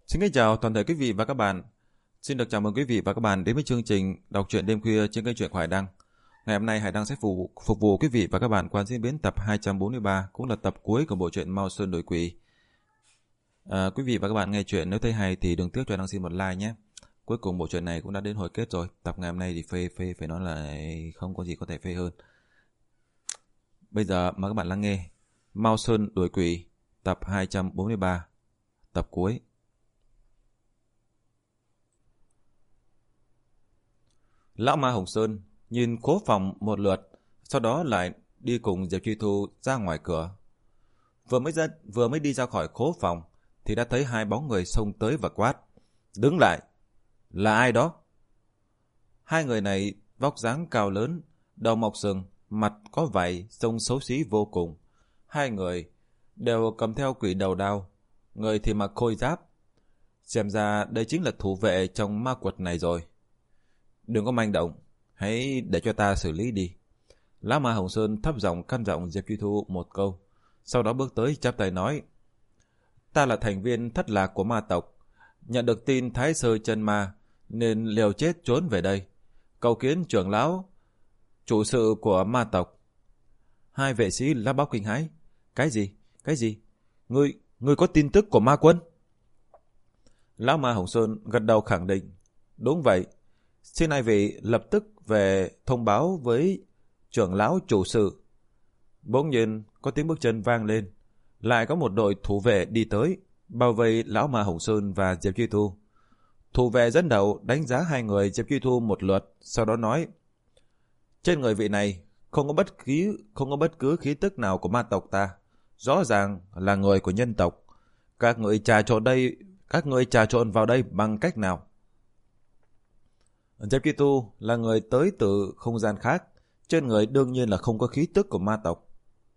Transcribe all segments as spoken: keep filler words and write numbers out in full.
Xin kính chào toàn thể quý vị và các bạn. Xin được chào mừng quý vị và các bạn đến với chương trình đọc truyện đêm khuya trên kênh truyện của Hải Đăng. Ngày hôm nay Hải Đăng sẽ phục vụ, phục vụ quý vị và các bạn qua diễn biến tập hai trăm bốn mươi ba, cũng là tập cuối của bộ truyện Mao Sơn Đổi Quỷ. À, quý vị và các bạn nghe truyện nếu thấy hay thì đừng tiếc cho Hải Đăng xin một like nhé. Cuối cùng bộ truyện này cũng đã đến hồi kết rồi. Tập ngày hôm nay thì phê phê phải nói là không có gì có thể phê hơn. Bây giờ mời các bạn lắng nghe Mao Sơn Đổi Quỷ tập hai trăm bốn mươi ba, tập cuối. Lão Ma Hồng Sơn nhìn khố phòng một lượt, sau đó lại đi cùng Diệp Truy Thu ra ngoài cửa. Vừa mới ra, vừa mới đi ra khỏi khố phòng thì đã thấy hai bóng người xông tới và quát: "Đứng lại! Là ai đó?" Hai người này vóc dáng cao lớn, đầu mọc sừng, mặt có vảy, trông xấu xí vô cùng. Hai người đều cầm theo quỷ đầu đao, người thì mặc khôi giáp. Xem ra đây chính là thủ vệ trong ma quật này rồi. "Đừng có manh động, hãy để cho ta xử lý đi." Lão Ma Hồng Sơn thấp giọng căn dặn Diệp Truy Thu một câu, sau đó bước tới chắp tay nói: "Ta là thành viên thất lạc của ma tộc, nhận được tin Thái Sơ chân ma nên liều chết trốn về đây, cầu kiến trưởng lão, chủ sự của ma tộc." Hai vệ sĩ lắp bắp kinh hãi: "Cái gì? Cái gì? Ngươi, ngươi có tin tức của ma quân?" Lão Ma Hồng Sơn gật đầu khẳng định: "Đúng vậy. Xin hai vị lập tức về thông báo với trưởng lão chủ sự." Bỗng nhiên có tiếng bước chân vang lên, lại có một đội thủ vệ đi tới, bao vây lão Ma Hồng Sơn và Diệp Truy Thu. Thủ vệ dẫn đầu đánh giá hai người Diệp Truy Thu một lượt, sau đó nói: "Trên người vị này không có bất khí, không có bất cứ khí tức nào của ma tộc ta, rõ ràng là người của nhân tộc. Các người trà trộn đây, các người trà trộn vào đây bằng cách nào?" Diệp Truy Thu là người tới từ không gian khác, trên người đương nhiên là không có khí tức của ma tộc.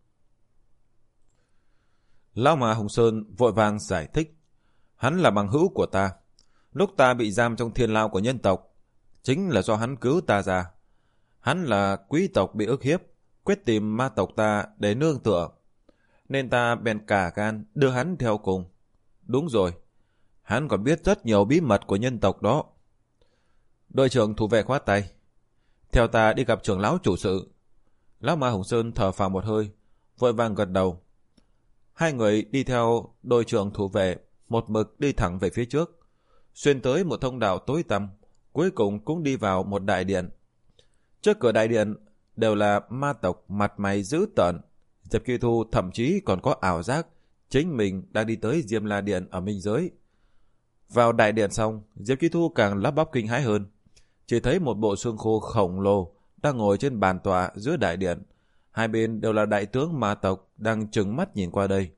Lão Ma Hồng Sơn vội vàng giải thích: "Hắn là bằng hữu của ta. Lúc ta bị giam trong thiên lao của nhân tộc, chính là do hắn cứu ta ra. Hắn là quý tộc bị ức hiếp, quyết tìm ma tộc ta để nương tựa, nên ta bèn cả gan đưa hắn theo cùng. Đúng rồi, hắn còn biết rất nhiều bí mật của nhân tộc đó." Đội trưởng thủ vệ khoát tay: "Theo ta đi gặp trưởng lão chủ sự." Lão Ma Hồng Sơn thở phào một hơi, vội vàng gật đầu. Hai người đi theo đội trưởng thủ vệ, một mực đi thẳng về phía trước, xuyên tới một thông đạo tối tăm, cuối cùng cũng đi vào một đại điện. Trước cửa đại điện đều là ma tộc mặt mày dữ tợn. Diệp Truy Thu thậm chí còn có ảo giác chính mình đang đi tới Diêm La Điện ở Minh Giới. Vào đại điện xong, Diệp Truy Thu càng lắp bắp kinh hãi hơn. Chỉ thấy một bộ xương khô khổng lồ đang ngồi trên bàn tọa giữa đại điện. Hai bên đều là đại tướng ma tộc đang trừng mắt nhìn qua đây.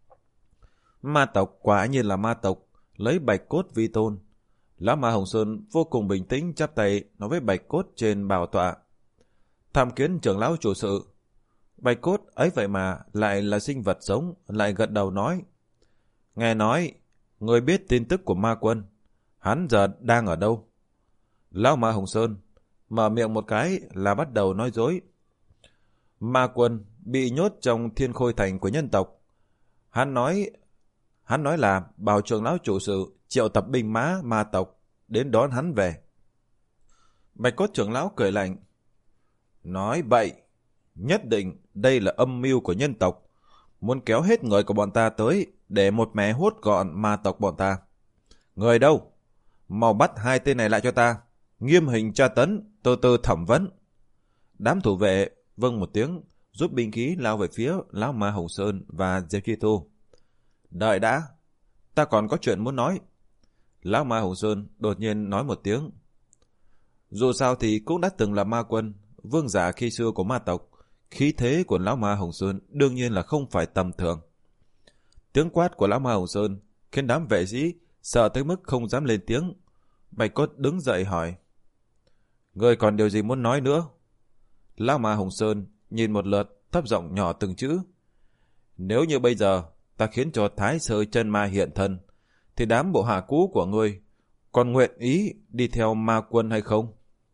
Ma tộc quả nhiên là ma tộc, lấy bạch cốt vi tôn. Lão Ma Hồng Sơn vô cùng bình tĩnh chắp tay nói với bạch cốt trên bảo tọa: "Tham kiến trưởng lão chủ sự." Bạch cốt ấy vậy mà lại là sinh vật sống, lại gật đầu nói: "Nghe nói người biết tin tức của ma quân, hắn giờ đang ở đâu?" Lão Ma Hồng Sơn mở miệng một cái là bắt đầu nói dối: "Ma quân bị nhốt trong Thiên Khôi Thành của nhân tộc. Hắn nói hắn nói là bảo trưởng lão chủ sự triệu tập binh mã ma tộc đến đón hắn về." Bạch cốt trưởng lão cười lạnh: "Nói bậy, nhất định đây là âm mưu của nhân tộc, muốn kéo hết người của bọn ta tới để một mẻ hốt gọn ma tộc bọn ta. Người đâu? Mau bắt hai tên này lại cho ta, nghiêm hình tra tấn, từ từ thẩm vấn." Đám thủ vệ vâng một tiếng, giúp binh khí lao về phía lão Ma Hồng Sơn và Diệp Truy Thu. "Đợi đã, ta còn có chuyện muốn nói." Lão Ma Hồng Sơn đột nhiên nói một tiếng. Dù sao thì cũng đã từng là ma quân, vương giả khi xưa của ma tộc. Khí thế của lão Ma Hồng Sơn đương nhiên là không phải tầm thường. Tiếng quát của lão Ma Hồng Sơn khiến đám vệ sĩ sợ tới mức không dám lên tiếng. Bạch cốt đứng dậy hỏi: "Ngươi còn điều gì muốn nói nữa?" Lão Ma Hồng Sơn nhìn một lượt, thấp giọng nhỏ từng chữ: "Nếu như bây giờ ta khiến cho Thái Sơ chân ma hiện thân, thì đám bộ hạ cũ của ngươi còn nguyện ý đi theo ma quân hay không?"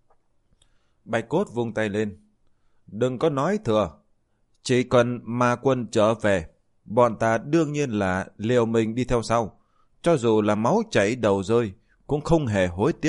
Bạch cốt vung tay lên: "Đừng có nói thừa. Chỉ cần ma quân trở về, bọn ta đương nhiên là liều mình đi theo sau, cho dù là máu chảy đầu rơi, cũng không hề hối tiếc.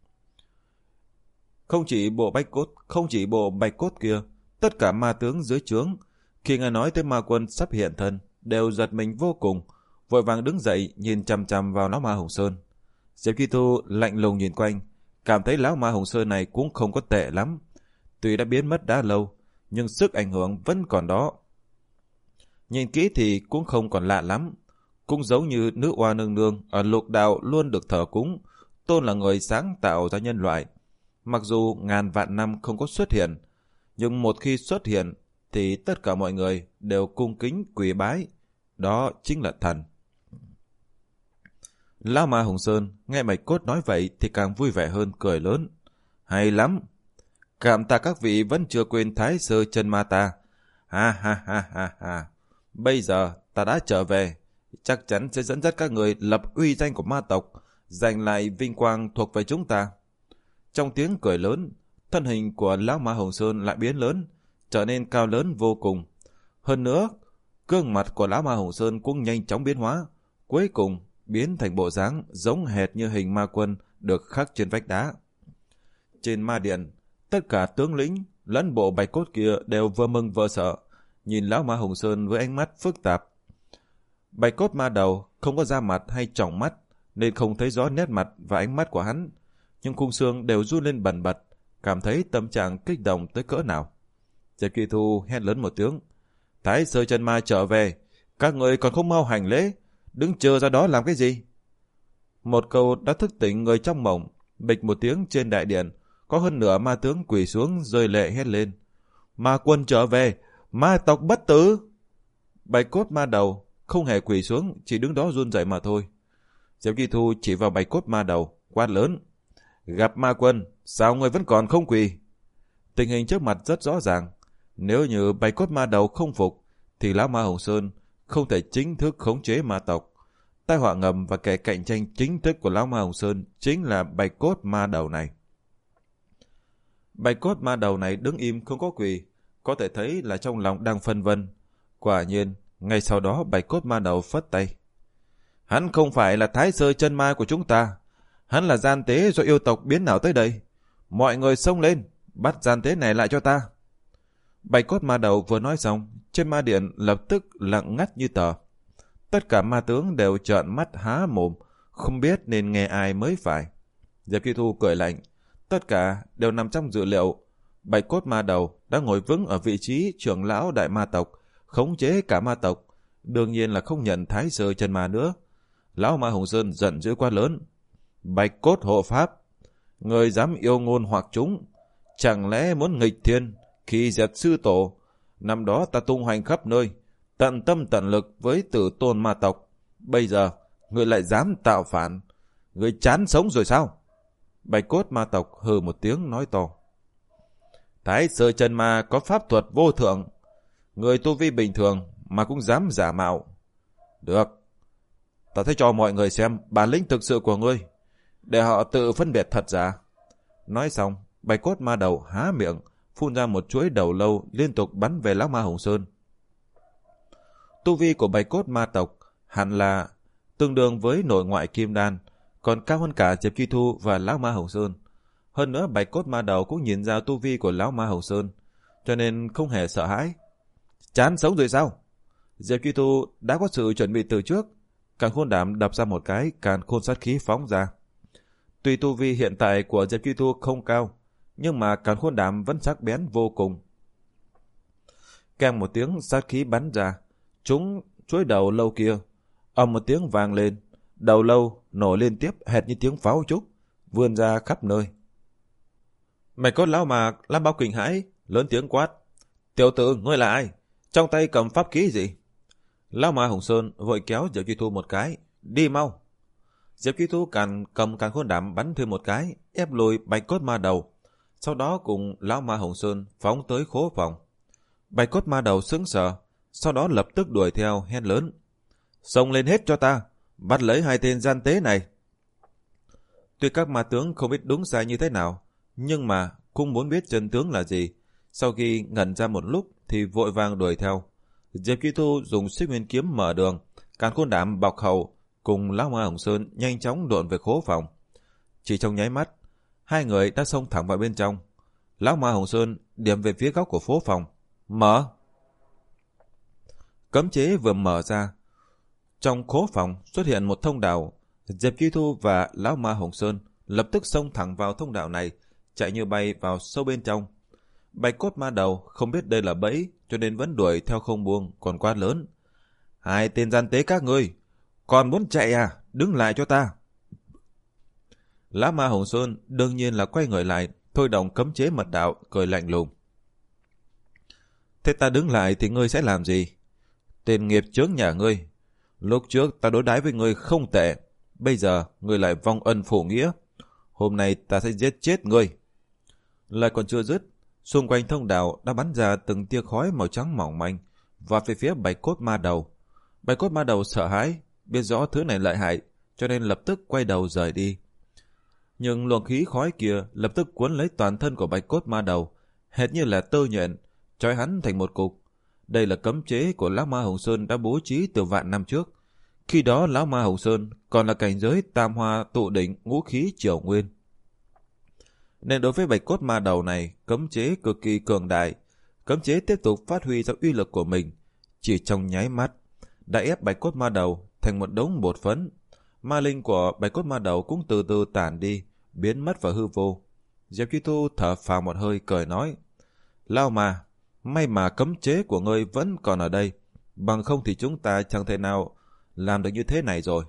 Không chỉ bộ bạch cốt, không chỉ bộ bạch cốt kia, tất cả ma tướng dưới trướng, khi nghe nói tới ma quân sắp hiện thân, đều giật mình vô cùng, vội vàng đứng dậy nhìn chằm chằm vào lão ma Hồng Sơn. Diệp Kỳ Tu lạnh lùng nhìn quanh, cảm thấy lão ma Hồng Sơn này cũng không có tệ lắm. Tuy đã biến mất đã lâu, nhưng sức ảnh hưởng vẫn còn đó. Nhìn kỹ thì cũng không còn lạ lắm, cũng giống như nữ oa nương nương ở lục đạo luôn được thờ cúng, tôn là người sáng tạo ra nhân loại. Mặc dù ngàn vạn năm không có xuất hiện, nhưng một khi xuất hiện thì tất cả mọi người đều cung kính quỳ bái, đó chính là thần. Lão ma Hồng Sơn nghe Bạch Cốt nói vậy thì càng vui vẻ hơn, cười lớn. Hay lắm, cảm tạ các vị vẫn chưa quên Thái Sơ Chân Ma ta. Ha ha ha ha ha. Bây giờ ta đã trở về, chắc chắn sẽ dẫn dắt các người lập uy danh của ma tộc, giành lại vinh quang thuộc về chúng ta. Trong tiếng cười lớn, thân hình của lão ma Hồng Sơn lại biến lớn, trở nên cao lớn vô cùng. Hơn nữa, gương mặt của lão ma Hồng Sơn cũng nhanh chóng biến hóa, cuối cùng biến thành bộ dáng giống hệt như hình ma quân được khắc trên vách đá. Trên ma điện, tất cả tướng lĩnh lẫn bộ bạch cốt kia đều vừa mừng vừa sợ, nhìn lão ma Hồng Sơn với ánh mắt phức tạp. Bạch cốt ma đầu không có da mặt hay tròng mắt, nên không thấy rõ nét mặt và ánh mắt của hắn, nhưng khung xương đều run lên bần bật, cảm thấy tâm trạng kích động tới cỡ nào. Diệp Kỳ Thu hét lớn một tiếng. Thái Sơ Chân Ma trở về, các người còn không mau hành lễ, đứng chờ ra đó làm cái gì? Một câu đã thức tỉnh người trong mộng. Bịch một tiếng, trên đại điện có hơn nửa ma tướng quỳ xuống rơi lệ hét lên. Ma quân trở về, ma tộc bất tử. Bạch cốt ma đầu không hề quỳ xuống, chỉ đứng đó run rẩy mà thôi. Diệp Kỳ Thu chỉ vào bạch cốt ma đầu, quát lớn. Gặp ma quân, sao người vẫn còn không quỳ? Tình hình trước mặt rất rõ ràng. Nếu như bạch cốt ma đầu không phục, thì lão ma Hồng Sơn không thể chính thức khống chế ma tộc. Tai họa ngầm và kẻ cạnh tranh chính thức của lão ma Hồng Sơn chính là bạch cốt ma đầu này. Bạch cốt ma đầu này đứng im không có quỳ, có thể thấy là trong lòng đang phân vân. Quả nhiên, ngay sau đó bạch cốt ma đầu phất tay. Hắn không phải là Thái Sơ Chân Ma của chúng ta, hắn là gian tế do yêu tộc biến nào tới đây. Mọi người xông lên, bắt gian tế này lại cho ta. Bạch cốt ma đầu vừa nói xong, trên ma điện lập tức lặng ngắt như tờ. Tất cả ma tướng đều trợn mắt há mồm, không biết nên nghe ai mới phải. Diệp Kỳ Thu cười lạnh, tất cả đều nằm trong dự liệu. Bạch cốt ma đầu đã ngồi vững ở vị trí trưởng lão đại ma tộc, khống chế cả ma tộc, đương nhiên là không nhận Thái Sơ Chân Ma nữa. Lão ma Hồng Sơn giận dữ quá lớn. Bạch cốt hộ pháp, người dám yêu ngôn hoặc chúng, chẳng lẽ muốn nghịch thiên khi dẹp sư tổ? Năm đó ta tung hoành khắp nơi, tận tâm tận lực với tử tôn ma tộc, bây giờ người lại dám tạo phản, người chán sống rồi sao? Bạch cốt ma tộc hừ một tiếng nói to. Thái Sơ Chân Ma có pháp thuật vô thượng, người tu vi bình thường mà cũng dám giả mạo. Được, ta sẽ cho mọi người xem bản lĩnh thực sự của ngươi, để họ tự phân biệt thật giả. Nói xong, bạch cốt ma đầu há miệng, phun ra một chuỗi đầu lâu liên tục bắn về lão ma Hồng Sơn. Tu vi của bạch cốt ma tộc hẳn là tương đương với nội ngoại kim đan, còn cao hơn cả Diệp Kỳ Thu và lão ma Hồng Sơn. Hơn nữa bạch cốt ma đầu cũng nhìn ra tu vi của lão ma Hồng Sơn, cho nên không hề sợ hãi. Chán sống rồi sao? Diệp Kỳ Thu đã có sự chuẩn bị từ trước, càn khôn đảm đập ra một cái, càn khôn sát khí phóng ra. Tuy tu vi hiện tại của Diệp Kỳ Thu không cao, nhưng mà càn khôn đảm vẫn sắc bén vô cùng. Kèm một tiếng sát khí bắn ra, trúng chuỗi đầu lâu kia, ầm một tiếng vang lên, đầu lâu nổ liên tiếp hệt như tiếng pháo trúc, vươn ra khắp nơi. Mày có lão mà Lam Bao kinh hãi, lớn tiếng quát. Tiểu tử, ngươi là ai? Trong tay cầm pháp khí gì? Lão ma Hồng Sơn vội kéo Diệp Kỳ Thu một cái. Đi mau! Diệp Kỳ Thu càn cầm càn khôn đảm bắn thêm một cái, ép lùi bạch cốt ma đầu. Sau đó cùng lão ma Hồng Sơn phóng tới khố phòng. Bạch cốt ma đầu sững sờ, sau đó lập tức đuổi theo hét lớn. Xông lên hết cho ta, bắt lấy hai tên gian tế này. Tuy các ma tướng không biết đúng sai như thế nào, nhưng mà cũng muốn biết chân tướng là gì. Sau khi ngẩn ra một lúc thì vội vàng đuổi theo. Diệp Kỳ Thu dùng Xích Nguyên kiếm mở đường, càn khôn đảm bọc hậu, cùng Lão Ma Hồng Sơn nhanh chóng độn về khố phòng. Chỉ trong nháy mắt, hai người đã xông thẳng vào bên trong. Lão Ma Hồng Sơn điểm về phía góc của phố phòng. Mở! Cấm chế vừa mở ra. Trong khố phòng xuất hiện một thông đạo. Diệp Chi Thu và Lão Ma Hồng Sơn lập tức xông thẳng vào thông đạo này, chạy như bay vào sâu bên trong. Bạch Cốt Ma Đầu không biết đây là bẫy, cho nên vẫn đuổi theo không buông, còn quát lớn. Hai tên gian tế các ngươi, còn muốn chạy à? Đứng lại cho ta! Lão Ma Hồng Sơn đương nhiên là quay người lại, thôi động cấm chế mật đạo, cười lạnh lùng. Thế ta đứng lại thì ngươi sẽ làm gì? Tên nghiệp chướng nhà ngươi. Lúc trước ta đối đãi với ngươi không tệ, bây giờ ngươi lại vong ân phụ nghĩa. Hôm nay ta sẽ giết chết ngươi. Lại còn chưa dứt, xung quanh thông đạo đã bắn ra từng tia khói màu trắng mỏng manh và về phía Bạch Cốt Ma Đầu. Bạch Cốt Ma Đầu sợ hãi, biết rõ thứ này lợi hại, cho nên lập tức quay đầu rời đi. Nhưng luồng khí khói kia lập tức cuốn lấy toàn thân của Bạch Cốt Ma Đầu, hệt như là tơ nhện, trói hắn thành một cục. Đây là cấm chế của Lão Ma Hồng Sơn đã bố trí từ vạn năm trước. Khi đó Lão Ma Hồng Sơn còn là cảnh giới tam hoa tụ đỉnh ngũ khí triều nguyên. Nên đối với Bạch Cốt Ma Đầu này, cấm chế cực kỳ cường đại. Cấm chế tiếp tục phát huy ra uy lực của mình. Chỉ trong nháy mắt, đã ép Bạch Cốt Ma Đầu thành một đống bột phấn. Ma linh của Bạch Cốt Ma Đầu cũng từ từ tản đi, biến mất vào hư vô. Diệp Chi Thu thở phào một hơi cười nói. Lao Ma, may mà cấm chế của ngươi vẫn còn ở đây, bằng không thì chúng ta chẳng thể nào làm được như thế này rồi.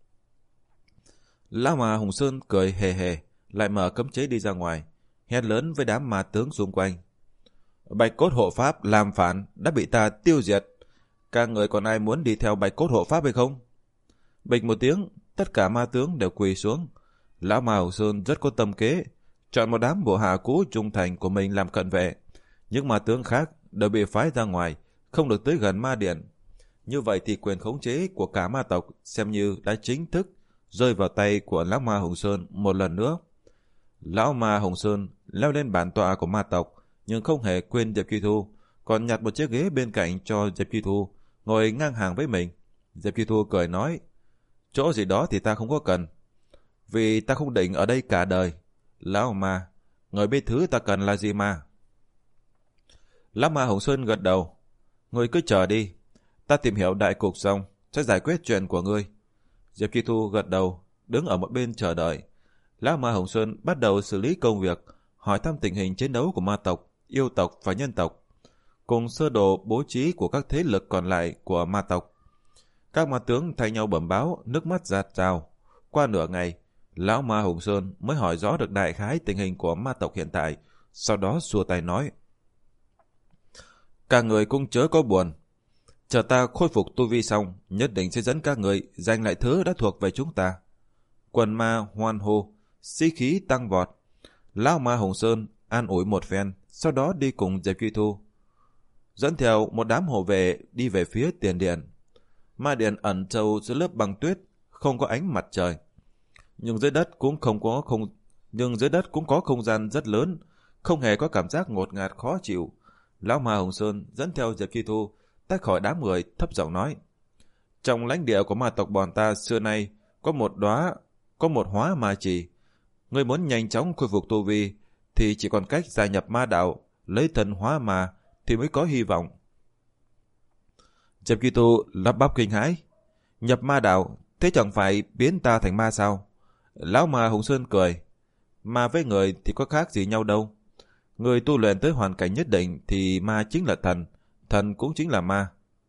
Lão Ma Hồng Sơn cười hề hề, lại mở cấm chế đi ra ngoài, hét lớn với đám ma tướng xung quanh. Bạch Cốt Hộ Pháp làm phản đã bị ta tiêu diệt. Các người còn ai muốn đi theo Bạch Cốt Hộ Pháp hay không? Bịch một tiếng, tất cả ma tướng đều quỳ xuống. Lão Ma Hồng Sơn rất có tâm kế, chọn một đám bộ hạ cũ trung thành của mình làm cận vệ. Những ma tướng khác đều bị phái ra ngoài, không được tới gần ma điện. Như vậy thì quyền khống chế của cả ma tộc xem như đã chính thức rơi vào tay của Lão Ma Hồng Sơn một lần nữa. Lão Ma Hồng Sơn leo lên bản tọa của ma tộc, nhưng không hề quên Diệp Chi Thu, còn nhặt một chiếc ghế bên cạnh cho Diệp Chi Thu, ngồi ngang hàng với mình. Diệp Chi Thu cười nói, chỗ gì đó thì ta không có cần, vì ta không định ở đây cả đời. Lão Ma, người biết thứ ta cần là gì mà? Lão Ma Hồng Sơn gật đầu, ngươi cứ chờ đi, ta tìm hiểu đại cục xong sẽ giải quyết chuyện của ngươi. Diệp Chi Thu gật đầu, đứng ở một bên chờ đợi. Lão Ma Hồng Sơn bắt đầu xử lý công việc, hỏi thăm tình hình chiến đấu của ma tộc, yêu tộc và nhân tộc, cùng sơ đồ bố trí của các thế lực còn lại của ma tộc. Các ma tướng thay nhau bẩm báo, nước mắt giạt rào. Qua nửa ngày, Lão Ma Hồng Sơn mới hỏi rõ được đại khái tình hình của ma tộc hiện tại, sau đó xua tay nói. Các người cũng chớ có buồn. Chờ ta khôi phục tu vi xong, nhất định sẽ dẫn các người giành lại thứ đã thuộc về chúng ta. Quần ma hoan hô, sĩ khí tăng vọt. Lão Ma Hồng Sơn an ủi một phen, sau đó đi cùng Diệp Chi Thu, dẫn theo một đám hộ vệ đi về phía tiền điện. Ma điện ẩn sâu dưới lớp băng tuyết, không có ánh mặt trời. Nhưng dưới đất cũng không có không nhưng dưới đất cũng có không gian rất lớn, không hề có cảm giác ngột ngạt khó chịu. Lão Ma Hồng Sơn dẫn theo Diệp Chi Thu tách khỏi đám người, thấp giọng nói: trong lãnh địa của ma tộc bọn ta xưa nay có một đóa có một hóa ma trì. Ngươi muốn nhanh chóng khôi phục tu vi thì chỉ còn cách gia nhập ma đạo, lấy thần hóa ma thì mới có hy vọng. Diệp Chi Thu lắp bắp kinh hãi: nhập ma đạo, thế chẳng phải biến ta thành ma sao? Lão Ma Hồng Sơn cười: ma với người thì có khác gì nhau đâu. Người tu luyện tới hoàn cảnh nhất định thì ma chính là thần, thần cũng chính là ma.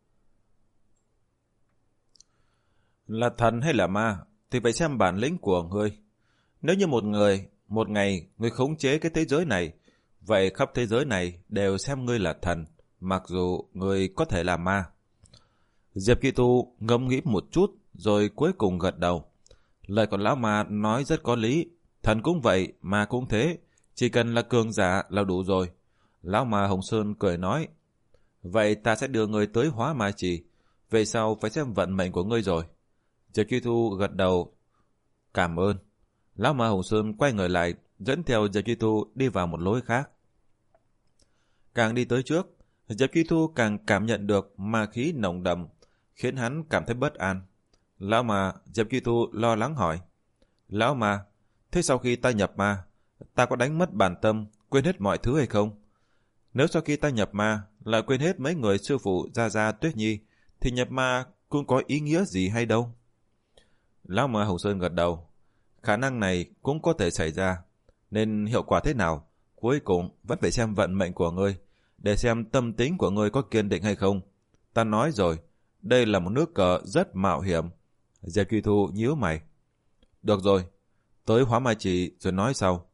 Là thần hay là ma thì phải xem bản lĩnh của ngươi. Nếu như một người, một ngày ngươi khống chế cái thế giới này, vậy khắp thế giới này đều xem ngươi là thần, mặc dù ngươi có thể là ma. Diệp Chi Thu ngẫm nghĩ một chút rồi cuối cùng gật đầu. Lời của lão ma nói rất có lý, thần cũng vậy, ma cũng thế, chỉ cần là cường giả là đủ rồi. Lão Ma Hồng Sơn cười nói: vậy ta sẽ đưa ngươi tới hóa ma trì, về sau phải xem vận mệnh của ngươi rồi. Diệp Chi Thu gật đầu cảm ơn. Lão Ma Hồng Sơn quay người lại, dẫn theo Diệp Chi Thu đi vào một lối khác. Càng đi tới trước, Diệp Chi Thu càng cảm nhận được ma khí nồng đậm, khiến hắn cảm thấy bất an. Lão ma, Diệp Kỳ Tu lo lắng hỏi. Lão ma, thế sau khi ta nhập ma, ta có đánh mất bản tâm, quên hết mọi thứ hay không? Nếu sau khi ta nhập ma, lại quên hết mấy người sư phụ Gia Gia Tuyết Nhi, thì nhập ma cũng có ý nghĩa gì hay đâu? Lão ma Hồng Sơn gật đầu. Khả năng này cũng có thể xảy ra, nên hiệu quả thế nào, cuối cùng vẫn phải xem vận mệnh của ngươi, để xem tâm tính của ngươi có kiên định hay không. Ta nói rồi, đây là một nước cờ rất mạo hiểm. Diệp Kỳ Thu nhíu mày. Được rồi, tới hóa ma chỉ rồi nói sau.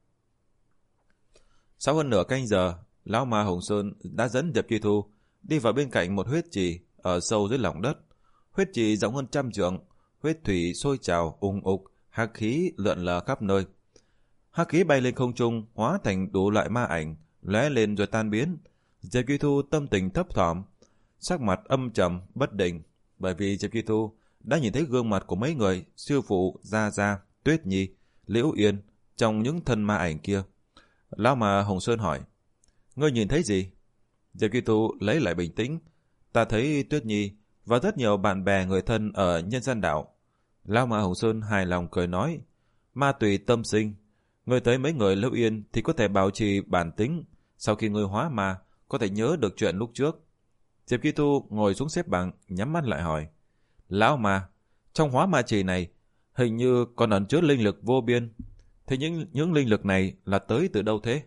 Sau hơn nửa canh giờ, Lão ma Hồng Sơn đã dẫn Diệp Kỳ Thu đi vào bên cạnh một huyết trì ở sâu dưới lòng đất. Huyết trì rộng hơn trăm trượng, huyết thủy sôi trào ùng ục, hắc khí lượn lờ khắp nơi. Hắc khí bay lên không trung, hóa thành đủ loại ma ảnh, lóe lên rồi tan biến. Diệp Kỳ Thu tâm tình thấp thỏm, sắc mặt âm trầm bất định, bởi vì Diệp Kỳ Thu đã nhìn thấy gương mặt của mấy người sư phụ Gia Gia, Tuyết Nhi, Liễu Yên trong những thân ma ảnh kia. Lão ma Hồng Sơn hỏi, ngươi nhìn thấy gì? Diệp Kỳ Tu lấy lại bình tĩnh. Ta thấy Tuyết Nhi và rất nhiều bạn bè người thân ở nhân gian đảo. Lão ma Hồng Sơn hài lòng cười nói, ma tùy tâm sinh. Ngươi thấy mấy người Liễu Yên thì có thể bảo trì bản tính. Sau khi ngươi hóa ma, có thể nhớ được chuyện lúc trước. Diệp Kỳ Tu ngồi xuống xếp bằng, nhắm mắt lại hỏi, Lão ma, trong hóa ma trì này hình như còn ẩn chứa linh lực vô biên. Thế những, những linh lực này là tới từ đâu thế?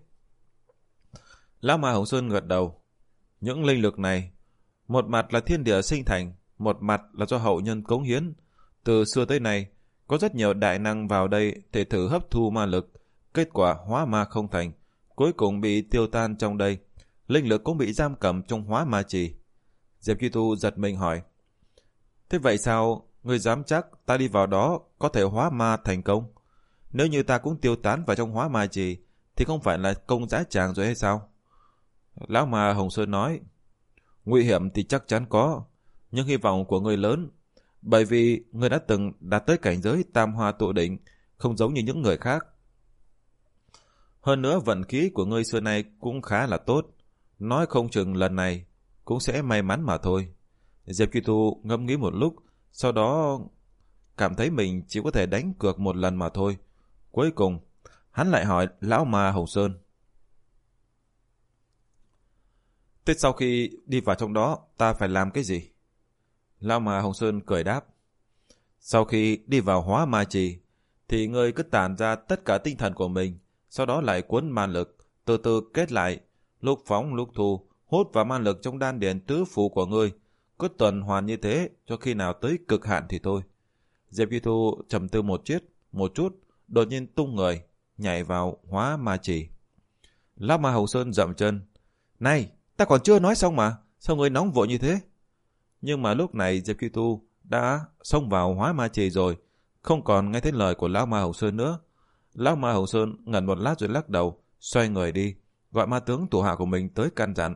Lão ma Hồng Sơn gật đầu. Những linh lực này, một mặt là thiên địa sinh thành, một mặt là do hậu nhân cống hiến. Từ xưa tới nay, có rất nhiều đại năng vào đây để thử hấp thu ma lực. Kết quả hóa ma không thành, cuối cùng bị tiêu tan trong đây. Linh lực cũng bị giam cầm trong hóa ma trì. Diệp Kỳ Tu giật mình hỏi, thế vậy sao ngươi dám chắc ta đi vào đó có thể hóa ma thành công? Nếu như ta cũng tiêu tán vào trong hóa ma trì thì không phải là công dã tràng rồi hay sao? Lão ma Hồng Sơn nói, nguy hiểm thì chắc chắn có, nhưng hy vọng của ngươi lớn, bởi vì ngươi đã từng đạt tới cảnh giới tam hoa tụ định, không giống như những người khác. Hơn nữa vận khí của ngươi xưa nay cũng khá là tốt, nói không chừng lần này cũng sẽ may mắn mà thôi. Diệp Kỳ Tu ngẫm nghĩ một lúc, sau đó cảm thấy mình chỉ có thể đánh cược một lần mà thôi. Cuối cùng, hắn lại hỏi Lão ma Hồng Sơn, thế sau khi đi vào trong đó, ta phải làm cái gì? Lão ma Hồng Sơn cười đáp, sau khi đi vào hóa ma trì, thì ngươi cứ tản ra tất cả tinh thần của mình, sau đó lại cuốn ma lực, từ từ kết lại, lúc phóng lúc thu, hút vào ma lực trong đan điền tứ phủ của ngươi, cứ tuần hoàn như thế cho khi nào tới cực hạn thì thôi. Diệp Kỳ Thu trầm tư một chút, một chút, đột nhiên tung người, nhảy vào hóa ma trì. Lão ma Hồng Sơn dậm chân, này, ta còn chưa nói xong mà, sao ngươi nóng vội như thế? Nhưng mà lúc này Diệp Kỳ Tu đã xông vào hóa ma trì rồi, không còn nghe thấy lời của Lão ma Hồng Sơn nữa. Lão ma Hồng Sơn ngẩn một lát rồi lắc đầu, xoay người đi, gọi ma tướng thủ hạ của mình tới căn dặn.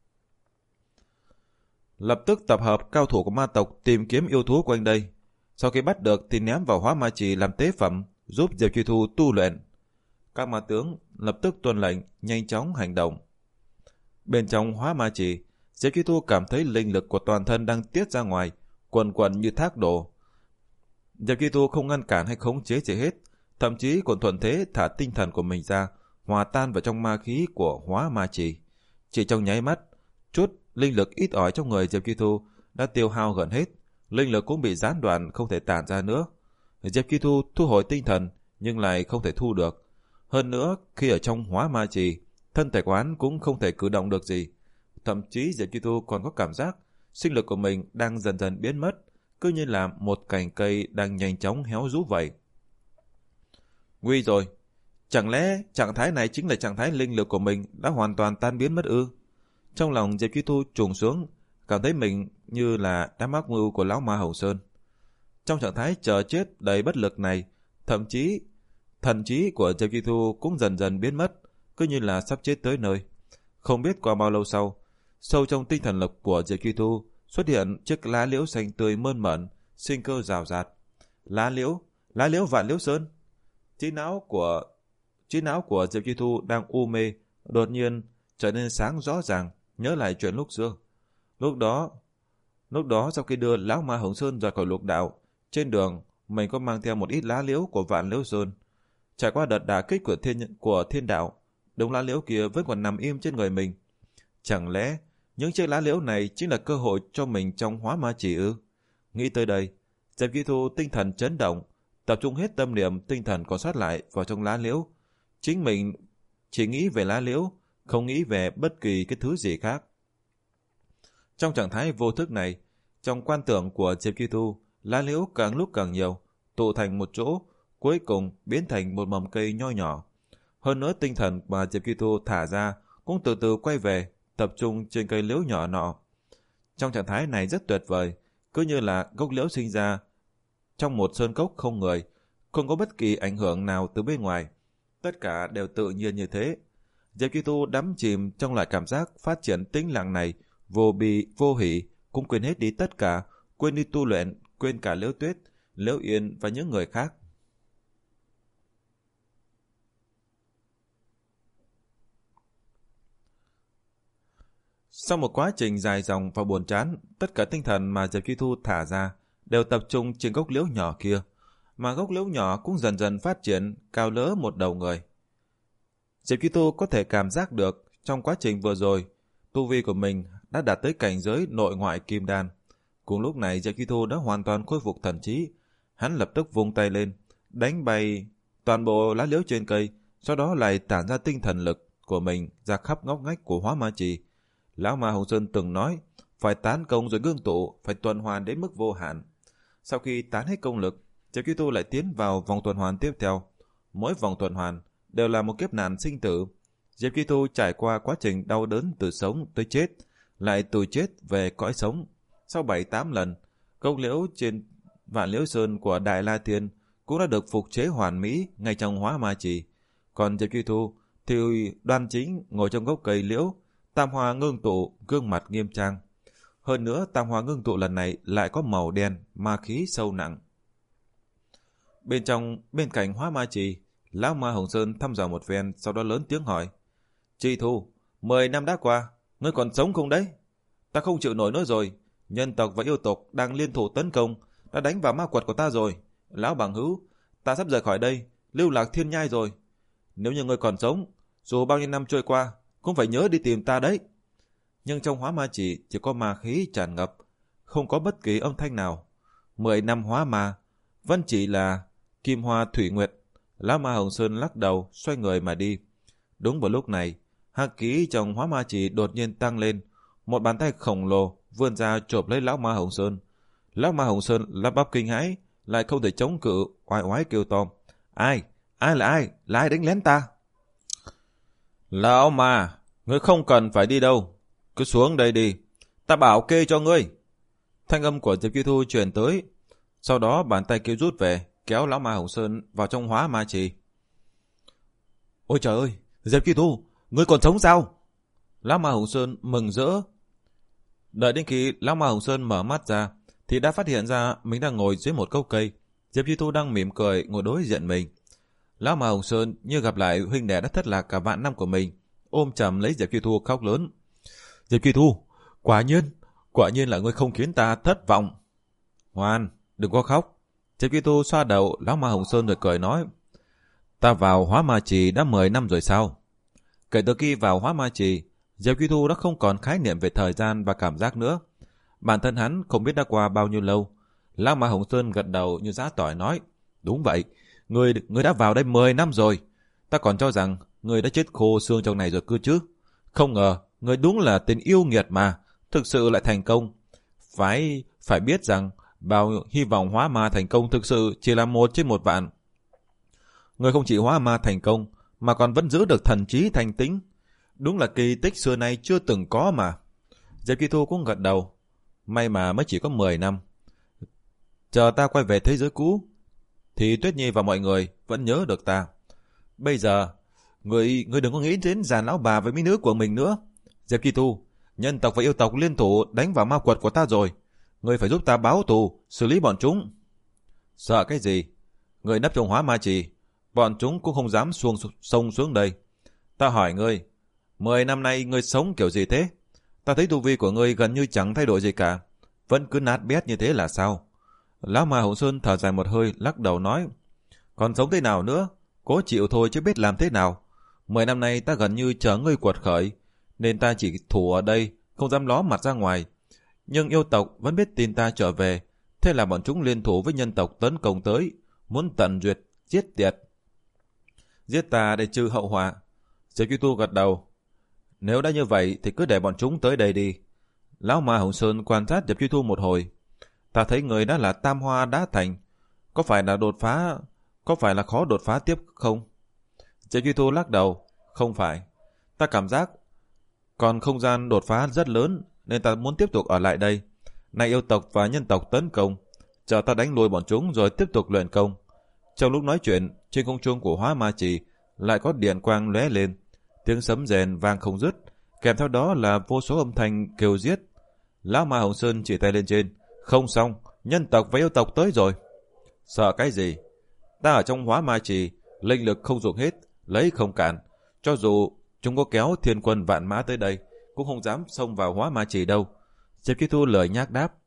Lập tức tập hợp cao thủ của ma tộc tìm kiếm yêu thú quanh đây. Sau khi bắt được thì ném vào hóa ma trì làm tế phẩm, giúp Diệp Kỳ Thu tu luyện. Các ma tướng lập tức tuân lệnh, nhanh chóng hành động. Bên trong hóa ma trì, Diệp Kỳ Thu cảm thấy linh lực của toàn thân đang tiết ra ngoài, quần quần như thác đổ. Diệp Kỳ Thu không ngăn cản hay khống chế gì hết, thậm chí còn thuận thế thả tinh thần của mình ra, hòa tan vào trong ma khí của hóa ma trì. Chỉ trong nháy mắt, chút linh lực ít ỏi trong người Diệp Kỳ Thu đã tiêu hao gần hết, linh lực cũng bị gián đoạn không thể tản ra nữa. Diệp Kỳ Thu thu hồi tinh thần nhưng lại không thể thu được. Hơn nữa, khi ở trong hóa ma trì, thân thể quán cũng không thể cử động được gì. Thậm chí Diệp Kỳ Thu còn có cảm giác sinh lực của mình đang dần dần biến mất, cứ như là một cành cây đang nhanh chóng héo rũ vậy. Nguy rồi, chẳng lẽ trạng thái này chính là trạng thái linh lực của mình đã hoàn toàn tan biến mất ư? Trong lòng Diệp Kỳ Thu trùng xuống, cảm thấy mình như là đã mắc mưu của Lão ma Hồng Sơn. Trong trạng thái chờ chết đầy bất lực này, thậm chí thần trí của Diệp Kỳ Thu cũng dần dần biến mất, cứ như là sắp chết tới nơi. Không biết qua bao lâu sau, sâu trong tinh thần lực của Diệp Kỳ Thu xuất hiện chiếc lá liễu xanh tươi mơn mởn, sinh cơ rào rạt. Lá liễu, lá liễu Vạn Liễu Sơn. Trí não của trí não của Diệp Kỳ Thu đang u mê, đột nhiên trở nên sáng rõ ràng, nhớ lại chuyện lúc xưa. Lúc đó, lúc đó sau khi đưa Lão ma Hồng Sơn ra khỏi lục đạo, Trên đường, mình có mang theo một ít lá liễu của Vạn Liễu Sơn. Trải qua đợt đả kích của thiên, của thiên đạo, đống lá liễu kia vẫn còn nằm im trên người mình. Chẳng lẽ những chiếc lá liễu này chính là cơ hội cho mình trong hóa ma chỉ ư? Nghĩ tới đây, Diệp Kỳ Thu tinh thần chấn động, tập trung hết tâm niệm tinh thần còn sót lại vào trong lá liễu. Chính mình chỉ nghĩ về lá liễu, không nghĩ về bất kỳ cái thứ gì khác. Trong trạng thái vô thức này, trong quan tưởng của Diệp Kỳ Thu, lá liễu càng lúc càng nhiều, tụ thành một chỗ, cuối cùng biến thành một mầm cây nho nhỏ. Hơn nữa tinh thần mà Diệp Kỳ Thu thả ra cũng từ từ quay về, tập trung trên cây liễu nhỏ nọ. Trong trạng thái này rất tuyệt vời, cứ như là gốc liễu sinh ra trong một sơn cốc không người, không có bất kỳ ảnh hưởng nào từ bên ngoài. Tất cả đều tự nhiên như thế. Diệp Kỳ Thu đắm chìm trong loại cảm giác phát triển tĩnh lặng này, vô bi, vô hỷ, cũng quên hết đi tất cả, quên đi tu luyện, quên cả Liễu Tuyết, Liễu Yên và những người khác. Sau một quá trình dài dòng và buồn chán, tất cả tinh thần mà Diệp Kỳ Thu thả ra đều tập trung trên gốc liễu nhỏ kia, mà gốc liễu nhỏ cũng dần dần phát triển cao lớn một đầu người. Diệp Kỳ Thu có thể cảm giác được trong quá trình vừa rồi, tu vi của mình đã đạt tới cảnh giới nội ngoại kim đan. Cùng lúc này Diệp Kỳ Thu đã hoàn toàn khôi phục thần trí, hắn lập tức vung tay lên, đánh bay toàn bộ lá liễu trên cây, sau đó lại tản ra tinh thần lực của mình ra khắp ngóc ngách của hóa ma trì. Lão Ma Hồng Sơn từng nói, phải tán công rồi ngưng tụ, phải tuần hoàn đến mức vô hạn. Sau khi tán hết công lực, Diệp Kỳ Thu lại tiến vào vòng tuần hoàn tiếp theo. Mỗi vòng tuần hoàn đều là một kiếp nạn sinh tử. Diệp Kỳ Thu trải qua quá trình đau đớn từ sống tới chết, lại từ chết về cõi sống. Sau bảy tám lần, gốc liễu trên Vạn Liễu Sơn của Đại La Thiên cũng đã được phục chế hoàn mỹ ngay trong hóa ma trì. Còn Diệp Kỳ Thu thì đoan chính ngồi trong gốc cây liễu, tam hoa ngưng tụ, gương mặt nghiêm trang. Hơn nữa, tam hoa ngưng tụ lần này lại có màu đen, ma khí sâu nặng. Bên trong, bên cạnh hóa ma trì, Lão Ma Hồng Sơn thăm dò một phen, sau đó lớn tiếng hỏi: Chị Thu, mười năm đã qua, ngươi còn sống không đấy? Ta không chịu nổi nữa rồi, nhân tộc và yêu tộc đang liên thủ tấn công, đã đánh vào ma quật của ta rồi. Lão bằng hữu, ta sắp rời khỏi đây, lưu lạc thiên nhai rồi. Nếu như ngươi còn sống, dù bao nhiêu năm trôi qua, cũng phải nhớ đi tìm ta đấy. Nhưng trong hóa ma chỉ chỉ có ma khí tràn ngập, không có bất kỳ âm thanh nào. Mười năm hóa ma vẫn chỉ là kim hoa thủy nguyệt. Lão Ma Hồng Sơn lắc đầu, xoay người mà đi. Đúng vào lúc này, hắc khí trong hóa ma chỉ đột nhiên tăng lên, một bàn tay khổng lồ vươn ra chộp lấy Lão Ma Hồng Sơn. Lão Ma Hồng Sơn lắp bắp kinh hãi, lại không thể chống cự, oai oái kêu to: Ai? Ai là ai? Là ai đánh lén ta? Lão Ma, ngươi không cần phải đi đâu, cứ xuống đây đi, ta bảo kê cho ngươi. Thanh âm của Diệp Kỳ Thu truyền tới, sau đó bàn tay kia rút về, kéo Lão Ma Hồng Sơn vào trong hóa ma trì. Ôi trời ơi, Diệp Kỳ Thu, ngươi còn sống sao? Lão Ma Hồng Sơn mừng rỡ. Đợi đến khi Lão Ma Hồng Sơn mở mắt ra, thì đã phát hiện ra mình đang ngồi dưới một gốc cây. Diệp Kỳ Thu đang mỉm cười ngồi đối diện mình. Lão Ma Hồng Sơn như gặp lại huynh đệ đã thất lạc cả vạn năm của mình, ôm chầm lấy Diệp Kỳ Thu khóc lớn. Diệp Kỳ Thu, quả nhiên, quả nhiên là ngươi không khiến ta thất vọng. Ngoan, đừng có khóc. Diệp Kỳ Thu xoa đầu Lão Ma Hồng Sơn rồi cười nói: Ta vào hóa ma trì đã mười năm rồi sao? Kể từ khi vào hóa ma trì, Diệp Kỳ Thu đã không còn khái niệm về thời gian và cảm giác nữa. Bản thân hắn không biết đã qua bao nhiêu lâu. Lão Ma Hồng Sơn gật đầu như giã tỏi nói: Đúng vậy, ngươi, ngươi đã vào đây mười năm rồi. Ta còn cho rằng ngươi đã chết khô xương trong này rồi cơ chứ. Không ngờ, ngươi đúng là tên yêu nghiệt mà, thực sự lại thành công. Phải, phải biết rằng, bao hy vọng hóa ma thành công thực sự chỉ là một trên một vạn. Ngươi không chỉ hóa ma thành công, mà còn vẫn giữ được thần trí thanh tĩnh. Đúng là kỳ tích xưa nay chưa từng có mà. Diệp Kỳ Thu cũng gật đầu. May mà mới chỉ có mười năm. Chờ ta quay về thế giới cũ, thì Tuyết Nhi và mọi người vẫn nhớ được ta. Bây giờ, người, người đừng có nghĩ đến già lão bà với mỹ nữ của mình nữa. Diệp Kỳ Thu, nhân tộc và yêu tộc liên thủ đánh vào ma quật của ta rồi. Người phải giúp ta báo thù, xử lý bọn chúng. Sợ cái gì? Người nấp trong hóa ma trì, bọn chúng cũng không dám xuông sông xuống đây. Ta hỏi ngươi, mười năm nay ngươi sống kiểu gì thế? Ta thấy tu vi của ngươi gần như chẳng thay đổi gì cả, vẫn cứ nát bét như thế là sao? Lão Ma Hồng Sơn thở dài một hơi, lắc đầu nói, còn sống thế nào nữa, cố chịu thôi chứ biết làm thế nào. Mười năm nay ta gần như chờ ngươi quật khởi, nên ta chỉ thủ ở đây, không dám ló mặt ra ngoài. Nhưng yêu tộc vẫn biết tin ta trở về, thế là bọn chúng liên thủ với nhân tộc tấn công tới, muốn tận duyệt, giết tiệt. Giết ta để trừ hậu họa. Diệp Duy Tu gật đầu. Nếu đã như vậy thì cứ để bọn chúng tới đây đi. Lão Ma Hồng Sơn quan sát Diệp Duy Tu một hồi. Ta thấy người đã là tam hoa đã thành, có phải là đột phá, có phải là khó đột phá tiếp không? Diệp Duy Tu lắc đầu. Không phải. Ta cảm giác còn không gian đột phá rất lớn, nên ta muốn tiếp tục ở lại đây. Nay yêu tộc và nhân tộc tấn công, chờ ta đánh lùi bọn chúng rồi tiếp tục luyện công. Trong lúc nói chuyện, trên không trung của Hóa Ma Trì lại có điện quang lóe lên, tiếng sấm rền vang không dứt, kèm theo đó là vô số âm thanh kêu giết. Lão Ma Hồng Sơn chỉ tay lên trên. Không xong, nhân tộc và yêu tộc tới rồi. Sợ cái gì? Ta ở trong Hóa Ma Trì, linh lực không dùng hết, lấy không cản. Cho dù chúng có kéo thiên quân vạn mã tới đây, cũng không dám xông vào Hóa Ma Trì đâu. Diệp Duy Tu lời nhác đáp.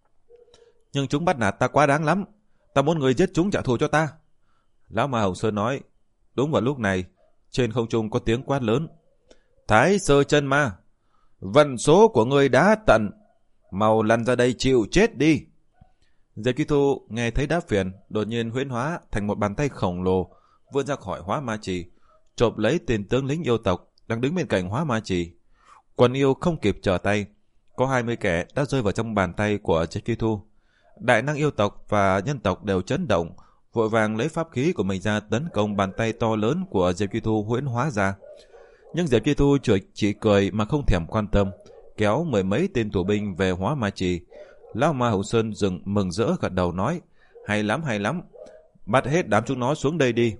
Nhưng chúng bắt nạt ta quá đáng lắm, ta muốn người giết chúng trả thù cho ta. Lão Ma Hồng Sơn nói. Đúng vào lúc này, trên không trung có tiếng quát lớn. Thái Sơ Chân Ma, vận số của người đã tận, mau lăn ra đây chịu chết đi. Diệp Duy Tu nghe thấy đã phiền, đột nhiên huyễn hóa thành một bàn tay khổng lồ, vươn ra khỏi Hóa Ma Trì, chộp lấy tên tướng lính yêu tộc đang đứng bên cạnh Hóa Ma Trì. Quần yêu không kịp trở tay, có hai mươi kẻ đã rơi vào trong bàn tay của Diệp Duy Tu. Đại năng yêu tộc và nhân tộc đều chấn động, vội vàng lấy pháp khí của mình ra tấn công bàn tay to lớn của Diệp Duy Tu huyễn hóa ra. Nhưng Diệp Duy Tu chỉ cười mà không thèm quan tâm, kéo mười mấy tên tù binh về Hóa Ma Trì. Lão Ma Hồng Sơn dừng mừng rỡ gật đầu nói, hay lắm hay lắm, bắt hết đám chúng nó xuống đây đi.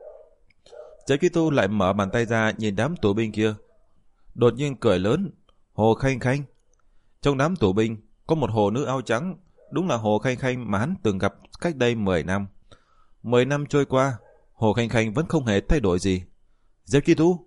Diệp Duy Tu lại mở bàn tay ra nhìn đám tù binh kia, đột nhiên cười lớn. Hồ Khanh Khanh. Trong đám tù binh có một hồ nữ áo trắng, đúng là Hồ Khanh Khanh mà hắn từng gặp cách đây mười năm. Mười năm trôi qua, Hồ Khanh Khanh vẫn không hề thay đổi gì. Diệp Duy Tu.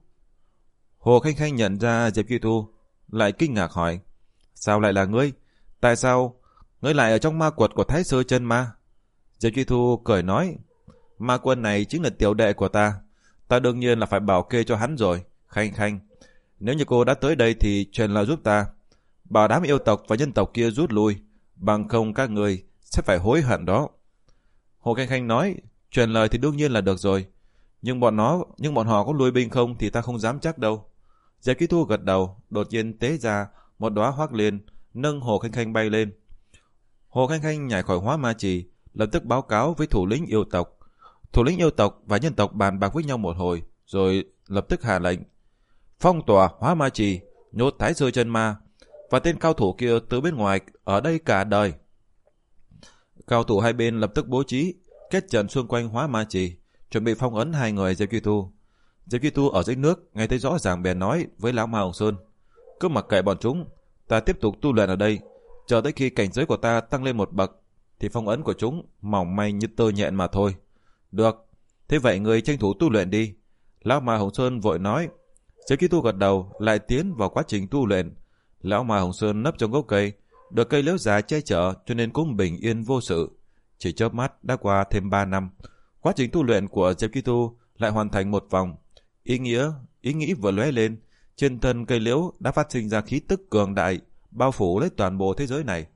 Hồ Khanh Khanh nhận ra Diệp Duy Tu, lại kinh ngạc hỏi, sao lại là ngươi? Tại sao ngươi lại ở trong ma quật của Thái Sơ Chân Ma? Diệp Duy Tu cười nói, ma quân này chính là tiểu đệ của ta, ta đương nhiên là phải bảo kê cho hắn rồi. Khanh Khanh, nếu như cô đã tới đây thì truyền lời giúp ta, bảo đám yêu tộc và nhân tộc kia rút lui, bằng không các người sẽ phải hối hận đó. Hồ Khanh Khanh nói, truyền lời thì đương nhiên là được rồi, nhưng bọn nó, nhưng bọn họ có lui binh không thì ta không dám chắc đâu. Diệp Duy Tu gật đầu, đột nhiên tế ra một đóa hoắc liên, nâng Hồ Khanh Khanh bay lên. Hồ Khanh Khanh nhảy khỏi Hóa Ma Trì, lập tức báo cáo với thủ lĩnh yêu tộc. Thủ lĩnh yêu tộc và nhân tộc bàn bạc với nhau một hồi, rồi lập tức hạ lệnh phong tỏa Hóa Ma Trì, nhốt Thái Sơ Chân Ma và tên cao thủ kia từ bên ngoài ở đây cả đời. Cao thủ hai bên lập tức bố trí kết trận xung quanh Hóa Ma Trì, chuẩn bị phong ấn hai người Diệp Duy Tu. Diệp Duy Tu ở dưới nước nghe thấy rõ ràng bèn nói với lão Ma Hồng Sơn, cứ mặc kệ bọn chúng, ta tiếp tục tu luyện ở đây, chờ tới khi cảnh giới của ta tăng lên một bậc thì phong ấn của chúng mỏng manh như tơ nhện mà thôi. Được, thế vậy người tranh thủ tu luyện đi. Lão Ma Hồng Sơn vội nói. Diệp Duy Tu gật đầu, lại tiến vào quá trình tu luyện. Lão Ma Hồng Sơn nấp trong gốc cây, được cây liễu già che chở cho nên cũng bình yên vô sự. Chỉ chớp mắt đã qua thêm ba năm, quá trình tu luyện của Diệp Duy Tu lại hoàn thành một vòng. Ý nghĩa, ý nghĩ vừa lóe lên, trên thân cây liễu đã phát sinh ra khí tức cường đại, bao phủ lấy toàn bộ thế giới này.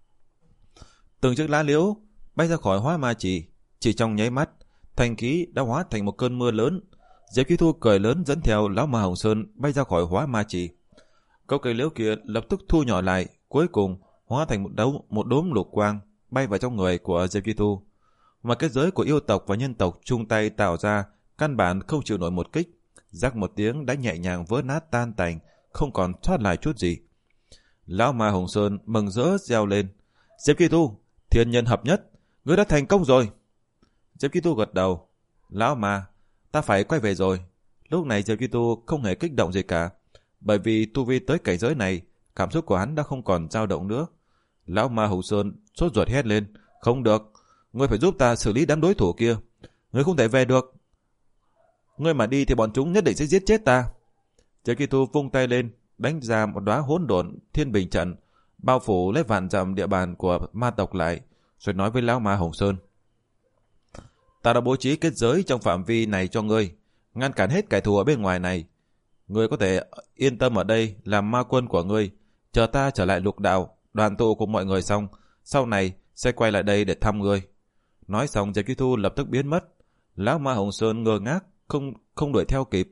Từng chiếc lá liễu bay ra khỏi Hóa Ma Trì, chỉ trong nháy mắt, thành khí đã hóa thành một cơn mưa lớn. Diệp Duy Tu cười lớn dẫn theo lão Ma Hồng Sơn bay ra khỏi Hóa Ma Trì. Cốc cây liễu kia lập tức thu nhỏ lại, cuối cùng hóa thành một đấu một đốm lục quang bay vào trong người của Diệp Duy Tu. Mà kết giới của yêu tộc và nhân tộc chung tay tạo ra căn bản không chịu nổi một kích, rắc một tiếng đã nhẹ nhàng vỡ nát tan tành, không còn thoát lại chút gì. Lão Ma Hồng Sơn mừng rỡ reo lên, Diệp Duy Tu, thiên nhân hợp nhất, ngươi đã thành công rồi. Diệp Duy Tu gật đầu, lão Ma, ta phải quay về rồi. Lúc này Diệp Duy Tu không hề kích động gì cả, bởi vì tu vi tới cảnh giới này, cảm xúc của hắn đã không còn dao động nữa. Lão Ma Hồng Sơn sốt ruột hét lên, không được, ngươi phải giúp ta xử lý đám đối thủ kia, ngươi không thể về được. Ngươi mà đi thì bọn chúng nhất định sẽ giết chết ta. Diệp Duy Tu vung tay lên, đánh ra một đóa hỗn độn thiên bình trận, bao phủ lấy vạn dặm địa bàn của ma tộc lại, rồi nói với lão ma Hồng Sơn. Ta đã bố trí kết giới trong phạm vi này cho ngươi, ngăn cản hết kẻ thù ở bên ngoài này. Ngươi có thể yên tâm ở đây làm ma quân của ngươi, chờ ta trở lại lục đạo, đoàn tụ cùng mọi người xong, sau này sẽ quay lại đây để thăm ngươi. Nói xong, Diệp Chi Thu lập tức biến mất. Lão ma Hồng Sơn ngơ ngác, không không đuổi theo kịp.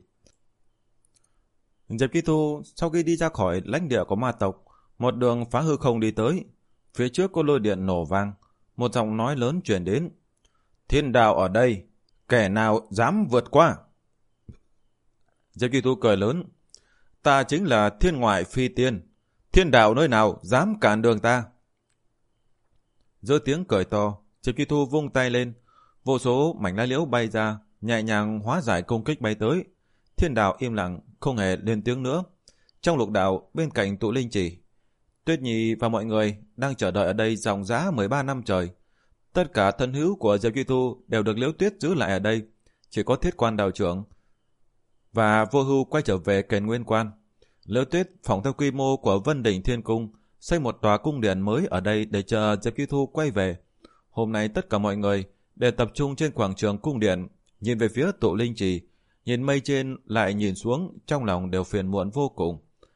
Diệp Chi Thu sau khi đi ra khỏi lãnh địa của ma tộc, một đường phá hư không đi tới. Phía trước có lôi điện nổ vang, một giọng nói lớn truyền đến. Thiên đạo ở đây, kẻ nào dám vượt qua? Diệp Chi Thu cười lớn. Ta chính là thiên ngoại phi tiên, thiên đạo nơi nào dám cản đường ta? Giữa tiếng cười to, Diệp Chi Thu vung tay lên, vô số mảnh lá liễu bay ra, nhẹ nhàng hóa giải công kích bay tới. Thiên đạo im lặng, không hề lên tiếng nữa. Trong lục đạo, bên cạnh tụ linh chỉ, Tuyết Nhi và mọi người đang chờ đợi ở đây dòng dã mười ba năm trời. Tất cả thân hữu của Diệp Chi Thu đều được Liễu Tuyết giữ lại ở đây, chỉ có Thiết Quan đạo trưởng và Vô Hưu quay trở về Kền Nguyên Quan. Liễu Tuyết phỏng theo quy mô của Vân Đỉnh Thiên Cung, xây một tòa cung điện mới ở đây để chờ Diệp Chi Thu quay về. Hôm nay tất cả mọi người đều tập trung trên quảng trường cung điện, nhìn về phía tụ linh trì, nhìn mây trên lại nhìn xuống, trong lòng đều phiền muộn vô cùng.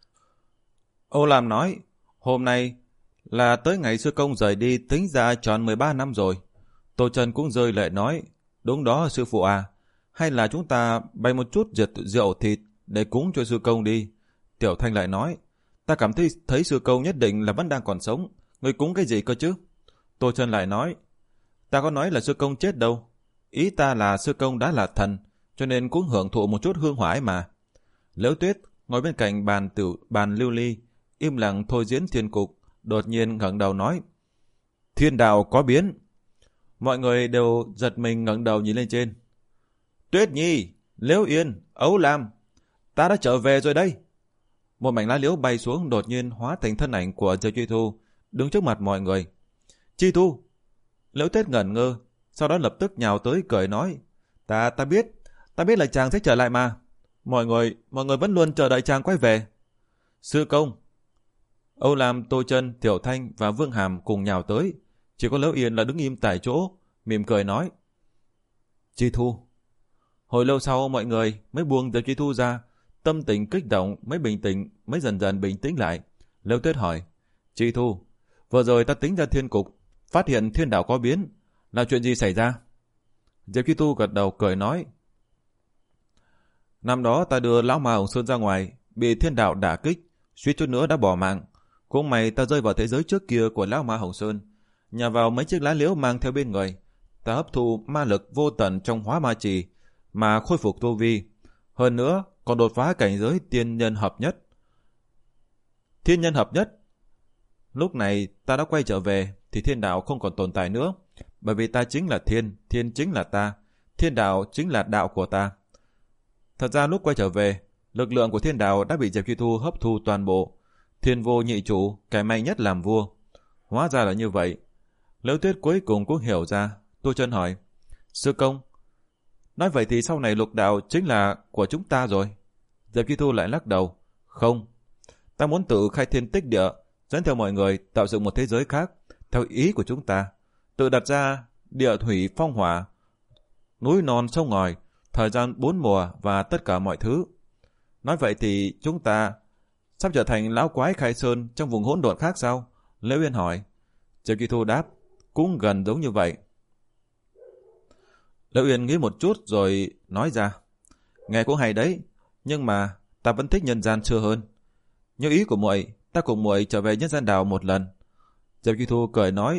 Âu Lam nói, hôm nay là tới ngày sư công rời đi tính ra tròn mười ba năm rồi. Tô Trần cũng rơi lệ nói, đúng đó sư phụ à, hay là chúng ta bày một chút diệt rượu thịt để cúng cho sư công đi. Tiểu Thanh lại nói, ta cảm thấy thấy sư công nhất định là vẫn đang còn sống, người cúng cái gì cơ chứ? Tô Trần lại nói, ta có nói là sư công chết đâu, ý ta là sư công đã là thần, cho nên cũng hưởng thụ một chút hương hỏa ấy mà. Liễu Tuyết ngồi bên cạnh bàn tiểu bàn lưu ly, im lặng thôi diễn thiên cục, đột nhiên ngẩng đầu nói, thiên đạo có biến. Mọi người đều giật mình ngẩng đầu nhìn lên trên. Tuyết Nhi, Liễu Yên, Ấu Lam, ta đã trở về rồi đây. Một mảnh lá liễu bay xuống, đột nhiên hóa thành thân ảnh của Diệp Chi Thu, đứng trước mặt mọi người. Chi Thu. Liễu Tuyết ngẩn ngơ, sau đó lập tức nhào tới cười nói, ta ta biết, ta biết là chàng sẽ trở lại mà. Mọi người, mọi người vẫn luôn chờ đợi chàng quay về. Sư công. Âu Lam, Tô Chân, Tiểu Thanh và Vương Hàm cùng nhào tới, chỉ có Liễu Yên là đứng im tại chỗ, mỉm cười nói, Chi Thu. Hồi lâu sau mọi người mới buông Diệp Chi Thu ra, tâm tình kích động mới bình tĩnh, mới dần dần bình tĩnh lại. Liễu Tuyết hỏi, Chi Thu, vừa rồi ta tính ra thiên cục, phát hiện thiên đạo có biến, là chuyện gì xảy ra? Diệp Chi Thu gật đầu cười nói, năm đó ta đưa lão ma Hồng Sơn ra ngoài, bị thiên đạo đả kích, suýt chút nữa đã bỏ mạng. Cũng may ta rơi vào thế giới trước kia của lão ma Hồng Sơn, nhờ vào mấy chiếc lá liễu mang theo bên người, ta hấp thụ ma lực vô tận trong hóa ma trì mà khôi phục tu vi, hơn nữa còn đột phá cảnh giới tiên nhân hợp nhất. Thiên nhân hợp nhất. Lúc này ta đã quay trở về thì thiên đạo không còn tồn tại nữa, bởi vì ta chính là thiên, thiên chính là ta, thiên đạo chính là đạo của ta. Thật ra lúc quay trở về, lực lượng của thiên đạo đã bị Diệp Chi Thu hấp thu toàn bộ. Thiên vô nhị chủ, kẻ mạnh nhất làm vua. Hóa ra là như vậy. Liễu Tuyết cuối cùng cũng hiểu ra. Tô Chân hỏi, sư công, nói vậy thì sau này lục đạo chính là của chúng ta rồi? Diệp Chi Thu lại lắc đầu, không, ta muốn tự khai thiên tích địa, dẫn theo mọi người tạo dựng một thế giới khác, theo ý của chúng ta, tự đặt ra địa thủy phong hỏa, núi non sông ngòi, thời gian bốn mùa và tất cả mọi thứ. Nói vậy thì chúng ta sắp trở thành lão quái khai sơn trong vùng hỗn độn khác sao? Liễu Yên hỏi. Diệp Chi Thu đáp, cũng gần giống như vậy. Liễu Yên nghĩ một chút rồi nói ra, nghe cũng hay đấy, nhưng mà ta vẫn thích nhân gian xưa hơn. Như ý của muội, ta cùng muội trở về nhân gian đảo một lần. Diệp Chi Thu cười nói.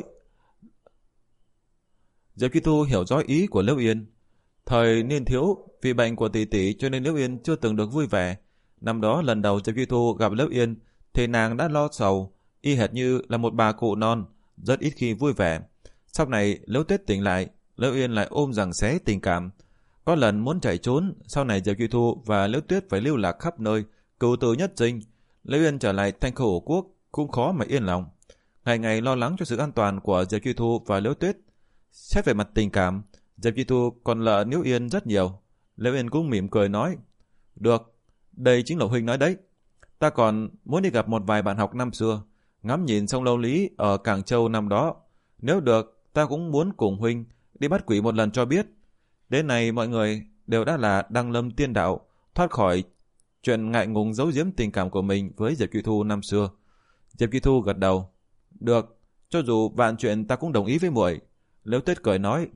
Diệp Chi Thu hiểu rõ ý của Liễu Yên. Thời niên thiếu, vì bệnh của tỷ tỷ cho nên Liễu Yên chưa từng được vui vẻ. Năm đó lần đầu Diệp Chi Thu gặp Liễu Yên thì nàng đã lo sầu, y hệt như là một bà cụ non, rất ít khi vui vẻ. Sau này Liễu Tuyết tỉnh lại, Liễu Yên lại ôm giằng xé tình cảm. Có lần muốn chạy trốn, sau này Diệp Chi Thu và Liễu Tuyết phải lưu lạc khắp nơi, cửu tử nhất sinh. Liễu Yên trở lại Thanh Khâu Ổ Quốc cũng khó mà yên lòng, ngày ngày lo lắng cho sự an toàn của Diệp Chi Thu và Liễu Tuyết. Xét về mặt tình cảm, Diệp Chi Thu còn lợ Liễu Yên rất nhiều. Liễu Yên cũng mỉm cười nói, được, đây chính là huynh nói đấy. Ta còn muốn đi gặp một vài bạn học năm xưa, ngắm nhìn sông Lâu Lý ở Cảng Châu năm đó. Nếu được, ta cũng muốn cùng huynh đi bắt quỷ một lần cho biết. Đến này mọi người đều đã là đăng lâm tiên đạo, thoát khỏi chuyện ngại ngùng giấu giếm tình cảm của mình với Diệp Kỳ Thu năm xưa. Diệp Kỳ Thu gật đầu. Được, cho dù vạn chuyện ta cũng đồng ý với muội. Liễu Tuyết cười nói.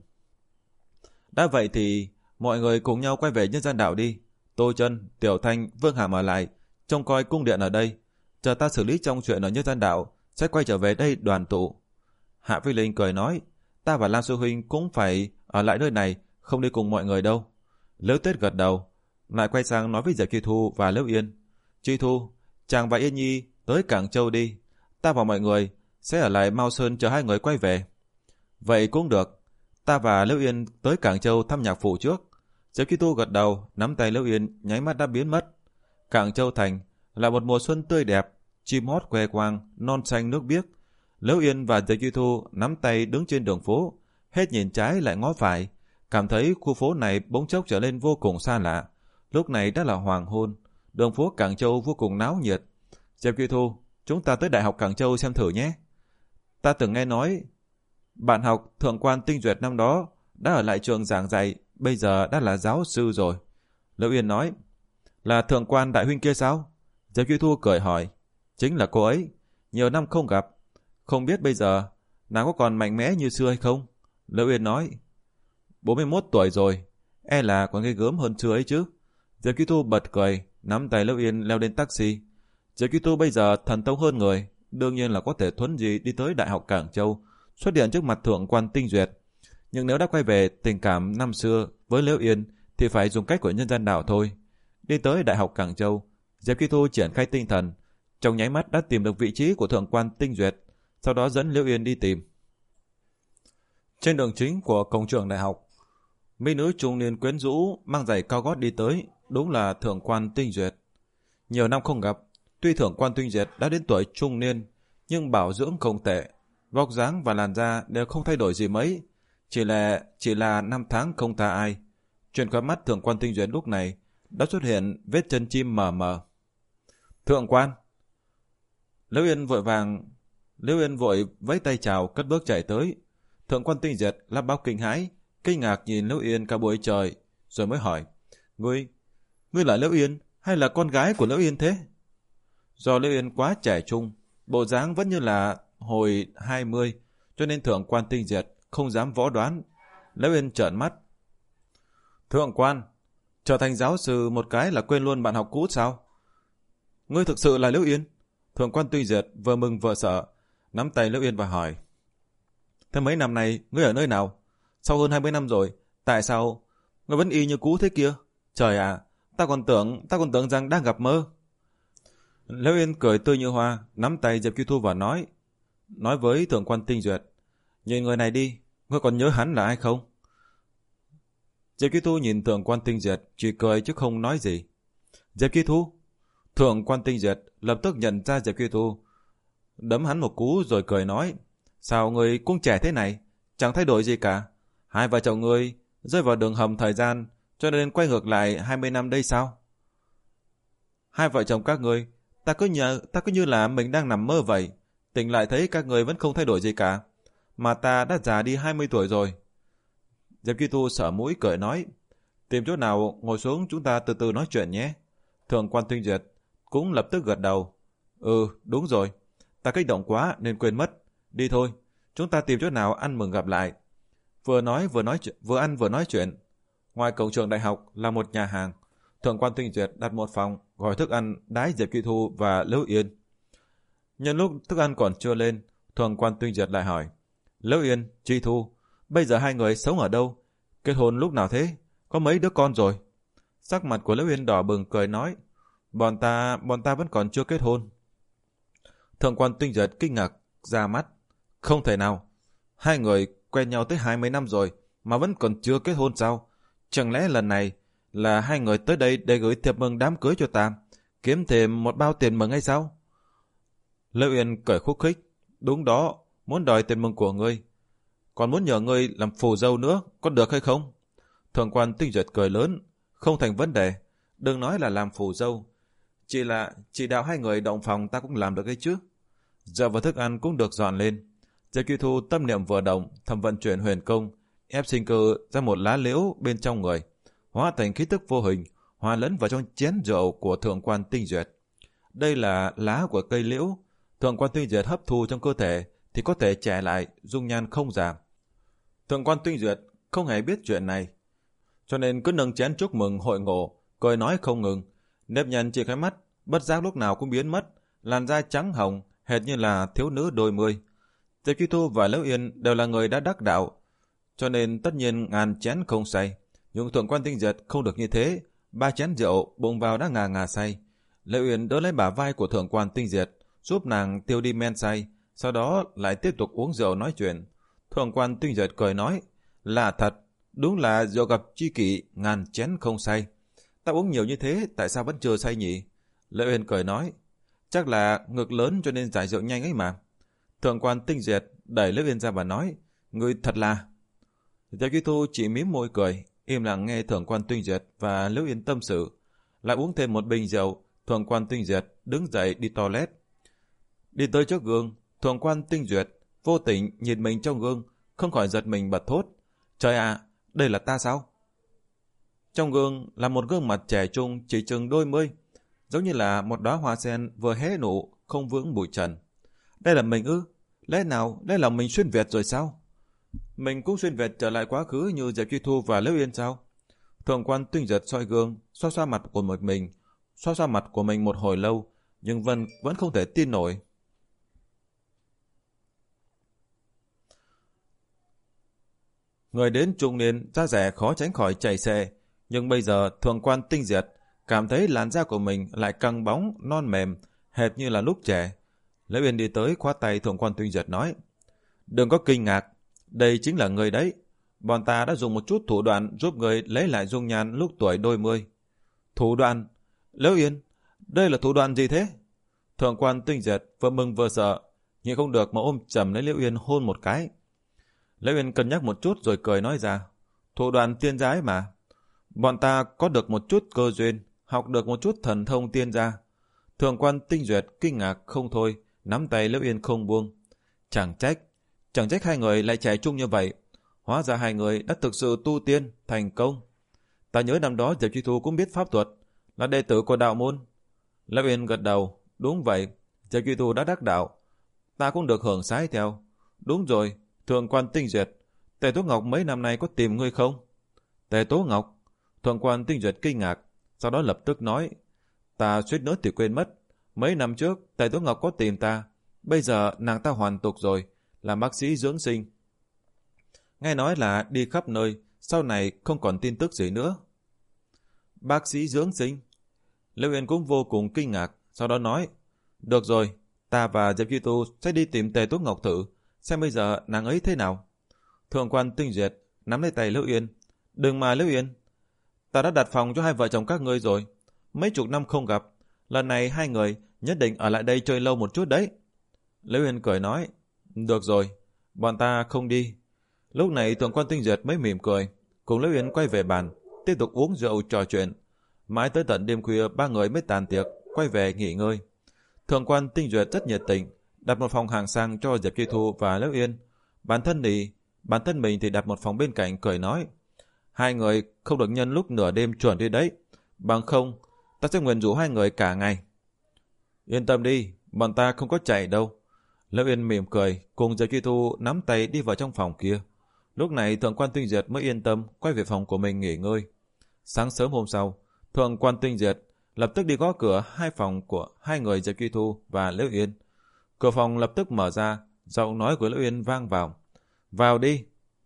Đã vậy thì mọi người cùng nhau quay về nhân gian đạo đi. Tô Chân, Tiểu Thanh, Vương Hàm ở lại trông coi cung điện ở đây. Chờ ta xử lý trong chuyện ở nhân gian đạo sẽ quay trở về đây đoàn tụ. Hạ Phi Linh cười nói. Ta và Lam Sư huynh cũng phải ở lại nơi này, không đi cùng mọi người đâu. Liễu Tuyết gật đầu, lại quay sang nói với Diệp Kỳ Thu và Liễu Yên. Chi Thu, chàng và Yên Nhi tới Cảng Châu đi. Ta và mọi người sẽ ở lại Mao Sơn chờ hai người quay về. Vậy cũng được. Ta và Liễu Yên tới Cảng Châu thăm nhạc phụ trước. Diệp Kỳ Thu gật đầu, nắm tay Liễu Yên, nháy mắt đã biến mất. Cảng Châu thành là một mùa xuân tươi đẹp, chim hót khoe quang, non xanh nước biếc. Liễu Yên và Diệp Kỳ Thu nắm tay đứng trên đường phố, hết nhìn trái lại ngó phải, cảm thấy khu phố này bỗng chốc trở nên vô cùng xa lạ. Lúc này đã là hoàng hôn, đường phố Cảng Châu vô cùng náo nhiệt. Diệp Kỳ Thu, chúng ta tới Đại học Cảng Châu xem thử nhé. Ta từng nghe nói bạn học Thượng quan Tinh Duyệt năm đó đã ở lại trường giảng dạy, bây giờ đã là giáo sư rồi. Liễu Yên nói. Là Thượng quan đại huynh kia sao? Diệp Kỳ Thu cười hỏi. Chính là cô ấy. Nhiều năm không gặp, không biết bây giờ nàng có còn mạnh mẽ như xưa hay không? Liễu Yên nói. bốn mươi mốt tuổi rồi, e là còn gây gớm hơn xưa ấy chứ. Diệp Kỳ Thu bật cười, nắm tay Liễu Yên leo lên taxi. Diệp Kỳ Thu bây giờ thần tốc hơn người, đương nhiên là có thể thuấn gì đi tới Đại học Cảng Châu, xuất hiện trước mặt Thượng quan Tinh Duyệt. Nhưng nếu đã quay về tình cảm năm xưa với Liễu Yên thì phải dùng cách của nhân gian đạo thôi. Đi tới Đại học Cảng Châu, Diệp Kỳ Thu triển khai tinh thần, trong nháy mắt đã tìm được vị trí của Thượng quan Tinh Duyệt, sau đó dẫn Liễu Yên đi tìm. Trên đường chính của cổng trường đại học, mỹ nữ trung niên quyến rũ mang giày cao gót đi tới, đúng là Thượng quan Tinh Duyệt. Nhiều năm không gặp, tuy Thượng quan Tinh Duyệt đã đến tuổi trung niên, nhưng bảo dưỡng không tệ, vóc dáng và làn da đều không thay đổi gì mấy, chỉ là chỉ là năm tháng không tha ai. Trên khóe mắt Thượng quan Tinh Duyệt lúc này đã xuất hiện vết chân chim mờ mờ. Thượng quan. Liễu Yên vội vàng, Liễu Yên vội vẫy tay chào, cất bước chạy tới. Thượng quan Tinh Duyệt lắp bắp kinh hãi, kinh ngạc nhìn Liễu Yên cả buổi trời, rồi mới hỏi: "Ngươi, ngươi là Liễu Yên hay là con gái của Liễu Yên thế?" Do Liễu Yên quá trẻ trung, bộ dáng vẫn như là hồi hai mươi, cho nên Thượng quan Tinh Duyệt không dám võ đoán. Liễu Yên trợn mắt: "Thượng quan, trở thành giáo sư một cái là quên luôn bạn học cũ sao? Ngươi thực sự là Liễu Yên?" Thượng quan Tinh Duyệt vừa mừng vừa sợ, nắm tay Liễu Yên và hỏi: "Thế mấy năm này ngươi ở nơi nào? Sau hơn hai mươi năm rồi, tại sao ngươi vẫn y như cũ thế kia? Trời ạ, à, ta còn tưởng ta còn tưởng rằng đang gặp mơ." Liễu Yên cười tươi như hoa, nắm tay Diệp Kỳ Thu và nói nói với Thượng quan Tinh Duyệt: "Nhìn người này đi, ngươi còn nhớ hắn là ai không?" Diệp Kỳ Thu nhìn Thượng quan Tinh Duyệt, chỉ cười chứ không nói gì. "Diệp Kỳ Thu." Thượng quan Tinh Duyệt lập tức nhận ra Diệp Kỳ Thu, đấm hắn một cú rồi cười nói: "Sao ngươi cũng trẻ thế này, chẳng thay đổi gì cả. Hai vợ chồng ngươi rơi vào đường hầm thời gian, cho nên quay ngược lại hai mươi năm đây sao? Hai vợ chồng các ngươi, ta cứ nhớ, ta cứ như là mình đang nằm mơ vậy, tỉnh lại thấy các ngươi vẫn không thay đổi gì cả, mà ta đã già đi hai mươi tuổi rồi." Diệp Kỳ Thu sở mũi cười nói: "Tìm chỗ nào ngồi xuống chúng ta từ từ nói chuyện nhé." Thượng quan Tinh Duyệt cũng lập tức gật đầu: "Ừ, đúng rồi, ta kích động quá nên quên mất. Đi thôi, chúng ta tìm chỗ nào ăn mừng gặp lại." Vừa nói vừa nói chuyện, vừa ăn vừa nói chuyện. Ngoài cổng trường đại học là một nhà hàng. Thượng quan Tinh Duyệt đặt một phòng, gọi thức ăn đãi Diệp Kỳ Thu và Liễu Yên. Nhân lúc thức ăn còn chưa lên, Thượng quan Tinh Duyệt lại hỏi: "Liễu Yên, Chi Thu, bây giờ hai người sống ở đâu? Kết hôn lúc nào thế? Có mấy đứa con rồi?" Sắc mặt của Liễu Yên đỏ bừng cười nói: Bọn ta, bọn ta vẫn còn chưa kết hôn." Thượng quan Tinh Duyệt kinh ngạc ra mắt: "Không thể nào, hai người quen nhau tới hai mươi năm rồi mà vẫn còn chưa kết hôn sao? Chẳng lẽ lần này là hai người tới đây để gửi thiệp mừng đám cưới cho ta, kiếm thêm một bao tiền mừng hay sao?" Liễu Yên cười khúc khích: "Đúng đó, muốn đòi tiền mừng của ngươi, còn muốn nhờ ngươi làm phù dâu nữa, có được hay không?" Thượng quan Tinh Duyệt cười lớn: "Không thành vấn đề, đừng nói là làm phù dâu, chỉ là chỉ đạo hai người động phòng ta cũng làm được ấy chứ." Rượu và thức ăn cũng được dọn lên. Diệp Truy Thu tâm niệm vừa động, thầm vận chuyển huyền công, ép sinh cơ ra một lá liễu bên trong người, hóa thành khí tức vô hình, hòa lẫn vào trong chén rượu của Thượng quan Tinh Duyệt. Đây là lá của cây liễu, Thượng quan Tinh Duyệt hấp thu trong cơ thể thì có thể trẻ lại, dung nhan không giảm. Thượng quan Tinh Duyệt không hề biết chuyện này, cho nên cứ nâng chén chúc mừng hội ngộ, cười nói không ngừng. Nếp nhăn trên cái mắt bất giác lúc nào cũng biến mất, làn da trắng hồng hệt như là thiếu nữ đôi mươi. Diệp Truy Thu và Liễu Yên đều là người đã đắc đạo, cho nên tất nhiên ngàn chén không say. Nhưng Thượng quan Tinh Duyệt không được như thế, ba chén rượu bụng vào đã ngà ngà say. Liễu Yên đỡ lấy bả vai của Thượng quan Tinh Duyệt, giúp nàng tiêu đi men say, sau đó lại tiếp tục uống rượu nói chuyện. Thượng quan Tinh Duyệt cười nói, là thật, đúng là rượu gặp tri kỷ, ngàn chén không say. Ta uống nhiều như thế, tại sao vẫn chưa say nhỉ? Liễu Yên cười nói, chắc là ngực lớn cho nên giải rượu nhanh ấy mà. Thượng quan Tinh Duyệt đẩy Liễu Yên ra và nói, ngươi thật là... Diệp Truy Thu chỉ mím môi cười, im lặng nghe Thượng quan Tinh Duyệt và Liễu Yên tâm sự. Lại uống thêm một bình rượu, Thượng quan Tinh Duyệt đứng dậy đi toilet. Đi tới trước gương, Thượng quan Tinh Duyệt vô tình nhìn mình trong gương, không khỏi giật mình bật thốt, trời ạ, à, đây là ta sao? Trong gương là một gương mặt trẻ trung chỉ chừng đôi mươi, giống như là một đóa hoa sen vừa hé nụ, không vướng bụi trần. Đây là mình ư? Lẽ nào đây là mình xuyên Việt rồi sao? Mình cũng xuyên Việt trở lại quá khứ như Diệp Truy Thu và Liễu Yên sao? Thượng quan Tinh Duyệt soi gương, xoa xoa mặt của một mình, xoa xoa mặt của mình một hồi lâu, nhưng Vân vẫn không thể tin nổi. Người đến trung niên, da rẻ khó tránh khỏi chảy xệ, nhưng bây giờ Thượng quan Tinh Duyệt cảm thấy làn da của mình lại căng bóng, non mềm, hệt như là lúc trẻ. Liễu Yên đi tới khoát tay Thượng quan Tinh Duyệt nói, đừng có kinh ngạc, đây chính là người đấy. Bọn ta đã dùng một chút thủ đoạn giúp người lấy lại dung nhan lúc tuổi đôi mươi. Thủ đoạn? Liễu Yên, đây là thủ đoạn gì thế? Thượng quan Tinh Duyệt vừa mừng vừa sợ, nhưng không được mà ôm chầm lấy Liễu Yên hôn một cái. Liễu Yên cân nhắc một chút rồi cười nói ra, thủ đoạn tiên gia ấy mà. Bọn ta có được một chút cơ duyên, học được một chút thần thông tiên gia. Thượng quan Tinh Duyệt kinh ngạc không thôi, nắm tay Liễu Yên không buông. Chẳng trách, chẳng trách hai người lại trẻ trung như vậy. Hóa ra hai người đã thực sự tu tiên, thành công. Ta nhớ năm đó Diệp Truy Thu cũng biết pháp thuật, là đệ tử của đạo môn. Liễu Yên gật đầu, đúng vậy, Diệp Truy Thu đã đắc đạo. Ta cũng được hưởng sái theo. Đúng rồi, Thượng quan Tinh Duyệt, Tề Tố Ngọc mấy năm nay có tìm ngươi không? Tề Tố Ngọc? Thượng quan Tinh Duyệt kinh ngạc, sau đó lập tức nói, ta suýt nữa thì quên mất. Mấy năm trước, Tề Tố Ngọc có tìm ta, bây giờ nàng ta hoàn tục rồi, làm bác sĩ dưỡng sinh. Nghe nói là đi khắp nơi, sau này không còn tin tức gì nữa. Bác sĩ dưỡng sinh? Liễu Yên cũng vô cùng kinh ngạc, sau đó nói, được rồi, ta và Diệp Truy Thu sẽ đi tìm Tề Tố Ngọc thử, xem bây giờ nàng ấy thế nào. Thượng quan Tinh Duyệt nắm lấy tay Liễu Yên, đừng mà Liễu Yên, ta đã đặt phòng cho hai vợ chồng các ngươi rồi, mấy chục năm không gặp, lần này hai người nhất định ở lại đây chơi lâu một chút đấy. Liễu Yên cười nói, được rồi, bọn ta không đi. Lúc này Thượng quan Tinh Duyệt mới mỉm cười, cùng Liễu Yên quay về bàn, tiếp tục uống rượu trò chuyện. Mãi tới tận đêm khuya ba người mới tàn tiệc, quay về nghỉ ngơi. Thượng quan Tinh Duyệt rất nhiệt tình, đặt một phòng hàng sang cho Diệp Truy Thu và Liễu Yên. Bản thân thì bản thân mình thì đặt một phòng bên cạnh, cười nói, hai người không được nhân lúc nửa đêm chuẩn đi đấy, bằng không ta sẽ nguyền rủa hai người cả ngày. Yên tâm đi, bọn ta không có chạy đâu. Liễu Yên mỉm cười, cùng Diệp Truy Thu nắm tay đi vào trong phòng kia. Lúc này Thượng quan Tinh Duyệt mới yên tâm quay về phòng của mình nghỉ ngơi. Sáng sớm hôm sau, Thượng quan Tinh Duyệt lập tức đi gõ cửa hai phòng của hai người Diệp Truy Thu và Liễu Yên. Cửa phòng lập tức mở ra, giọng nói của Liễu Yên vang vào, vào đi.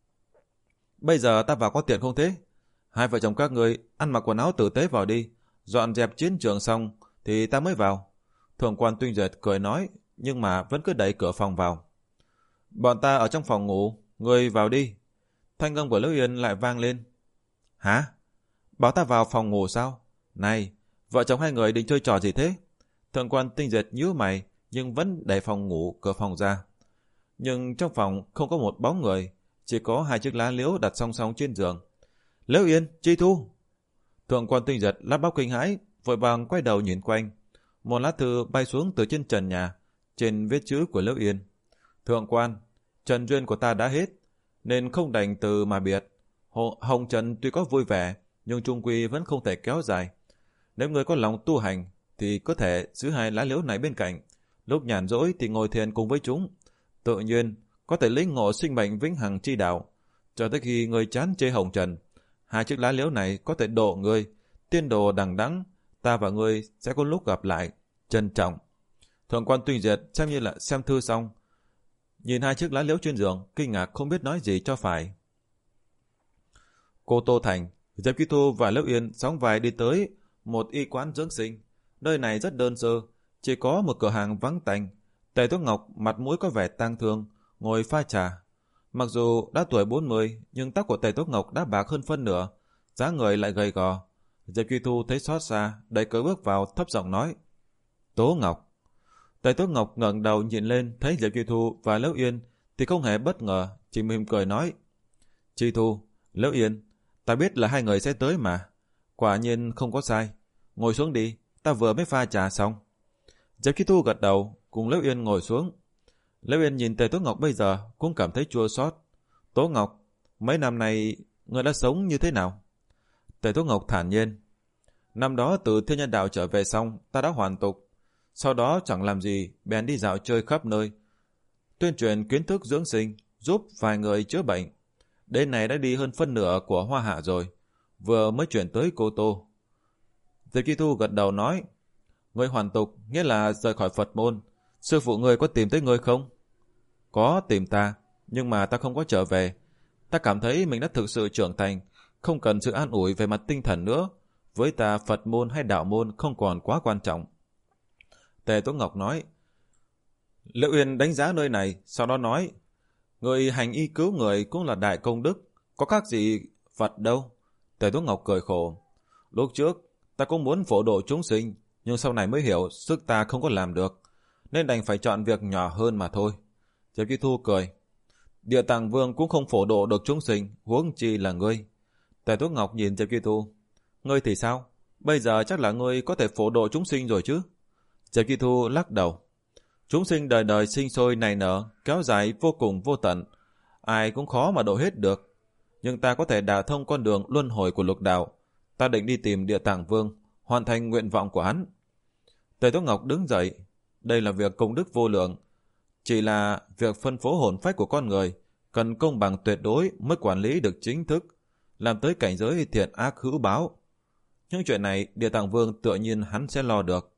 Bây giờ ta vào có tiện không thế? Hai vợ chồng các người ăn mặc quần áo tử tế vào đi, dọn dẹp chiến trường xong thì ta mới vào. Thượng quan Tinh Duyệt cười nói, nhưng mà vẫn cứ đẩy cửa phòng vào. Bọn ta ở trong phòng ngủ, người vào đi. Thanh âm của Liễu Yên lại vang lên. Hả? Bảo ta vào phòng ngủ sao? Này, vợ chồng hai người định chơi trò gì thế? Thượng quan Tinh Duyệt nhíu mày, nhưng vẫn đẩy phòng ngủ cửa phòng ra. Nhưng trong phòng không có một bóng người, chỉ có hai chiếc lá liễu đặt song song trên giường. Liễu Yên, Truy Thu. Thượng quan Tinh Duyệt lắp bắp kinh hãi, vội vàng quay đầu nhìn quanh. Một lá thư bay xuống từ trên trần nhà, trên viết chữ của Liễu Yên. Thượng quan, Trần duyên của ta đã hết, nên không đành từ mà biệt. Hồ, Hồng Trần tuy có vui vẻ, nhưng chung quy vẫn không thể kéo dài. Nếu ngươi có lòng tu hành, thì có thể giữ hai lá liễu này bên cạnh. Lúc nhàn rỗi thì ngồi thiền cùng với chúng. Tự nhiên, có thể lĩnh ngộ sinh mệnh vĩnh hằng chi đạo. Cho tới khi ngươi chán chê Hồng Trần, hai chiếc lá liễu này có thể độ ngươi. Tiên đồ đằng đẵng, ta và ngươi sẽ có lúc gặp lại. Trân trọng. Thượng quan Tuyên Diệt xem như là xem thư xong. Nhìn hai chiếc lá liễu trên giường, kinh ngạc không biết nói gì cho phải. Cô Tô Thành, Diệp Kỳ Thu và Liễu Yên sóng vai đi tới một y quán dưỡng sinh. Nơi này rất đơn sơ, chỉ có một cửa hàng vắng tanh. Tề Tố Ngọc mặt mũi có vẻ tang thương, ngồi pha trà. Mặc dù đã tuổi bốn mươi, nhưng tóc của Tề Tố Ngọc đã bạc hơn phân nửa, dáng người lại gầy gò. Diệp Kỳ Thu thấy xót xa, đẩy cửa bước vào, thấp giọng nói: Tố Ngọc. Tề Tố Ngọc ngẩng đầu nhìn lên, thấy Diệp Kỳ Thu và Liễu Yên thì không hề bất ngờ, chỉ mỉm cười nói: Kỳ Thu, Liễu Yên, ta biết là hai người sẽ tới mà. Quả nhiên không có sai. Ngồi xuống đi, ta vừa mới pha trà xong. Diệp Kỳ Thu gật đầu, cùng Liễu Yên ngồi xuống. Liễu Yên nhìn Tề Tố Ngọc bây giờ cũng cảm thấy chua xót. Tố Ngọc, mấy năm nay người đã sống như thế nào? Tề Tố Ngọc thản nhiên: Năm đó từ Thiên Nhân Đạo trở về xong, ta đã hoàn tục. Sau đó chẳng làm gì, bèn đi dạo chơi khắp nơi, tuyên truyền kiến thức dưỡng sinh, giúp vài người chữa bệnh. Đến này đã đi hơn phân nửa của Hoa Hạ rồi, vừa mới chuyển tới Cô Tô. Diệp Kỳ Thu gật đầu nói: Ngươi hoàn tục nghĩa là rời khỏi Phật môn. Sư phụ ngươi có tìm tới ngươi không? Có tìm ta, nhưng mà ta không có trở về. Ta cảm thấy mình đã thực sự trưởng thành, không cần sự an ủi về mặt tinh thần nữa. Với ta, Phật môn hay đạo môn không còn quá quan trọng. Tề Tố Ngọc nói. Liễu Uyên đánh giá nơi này, sau đó nói: Người hành y cứu người cũng là đại công đức, có khác gì Phật đâu. Tề Tố Ngọc cười khổ: Lúc trước ta cũng muốn phổ độ chúng sinh, nhưng sau này mới hiểu sức ta không có làm được, nên đành phải chọn việc nhỏ hơn mà thôi. Diệp Kỳ Thu cười: Địa Tạng Vương cũng không phổ độ được chúng sinh, huống chi là ngươi. Tề Tố Ngọc nhìn Diệp Kỳ Thu: Ngươi thì sao? Bây giờ chắc là ngươi có thể phổ độ chúng sinh rồi chứ? Diệp Kỳ Thu lắc đầu: Chúng sinh đời đời sinh sôi nảy nở, kéo dài vô cùng vô tận, ai cũng khó mà độ hết được. Nhưng ta có thể đả thông con đường luân hồi của lục đạo. Ta định đi tìm Địa Tạng Vương, hoàn thành nguyện vọng của hắn. Tề Tố Ngọc đứng dậy: Đây là việc công đức vô lượng, chỉ là việc phân phối hồn phách của con người, cần công bằng tuyệt đối mới quản lý được chính thức, làm tới cảnh giới thiện ác hữu báo. Những chuyện này Địa Tạng Vương tự nhiên hắn sẽ lo được.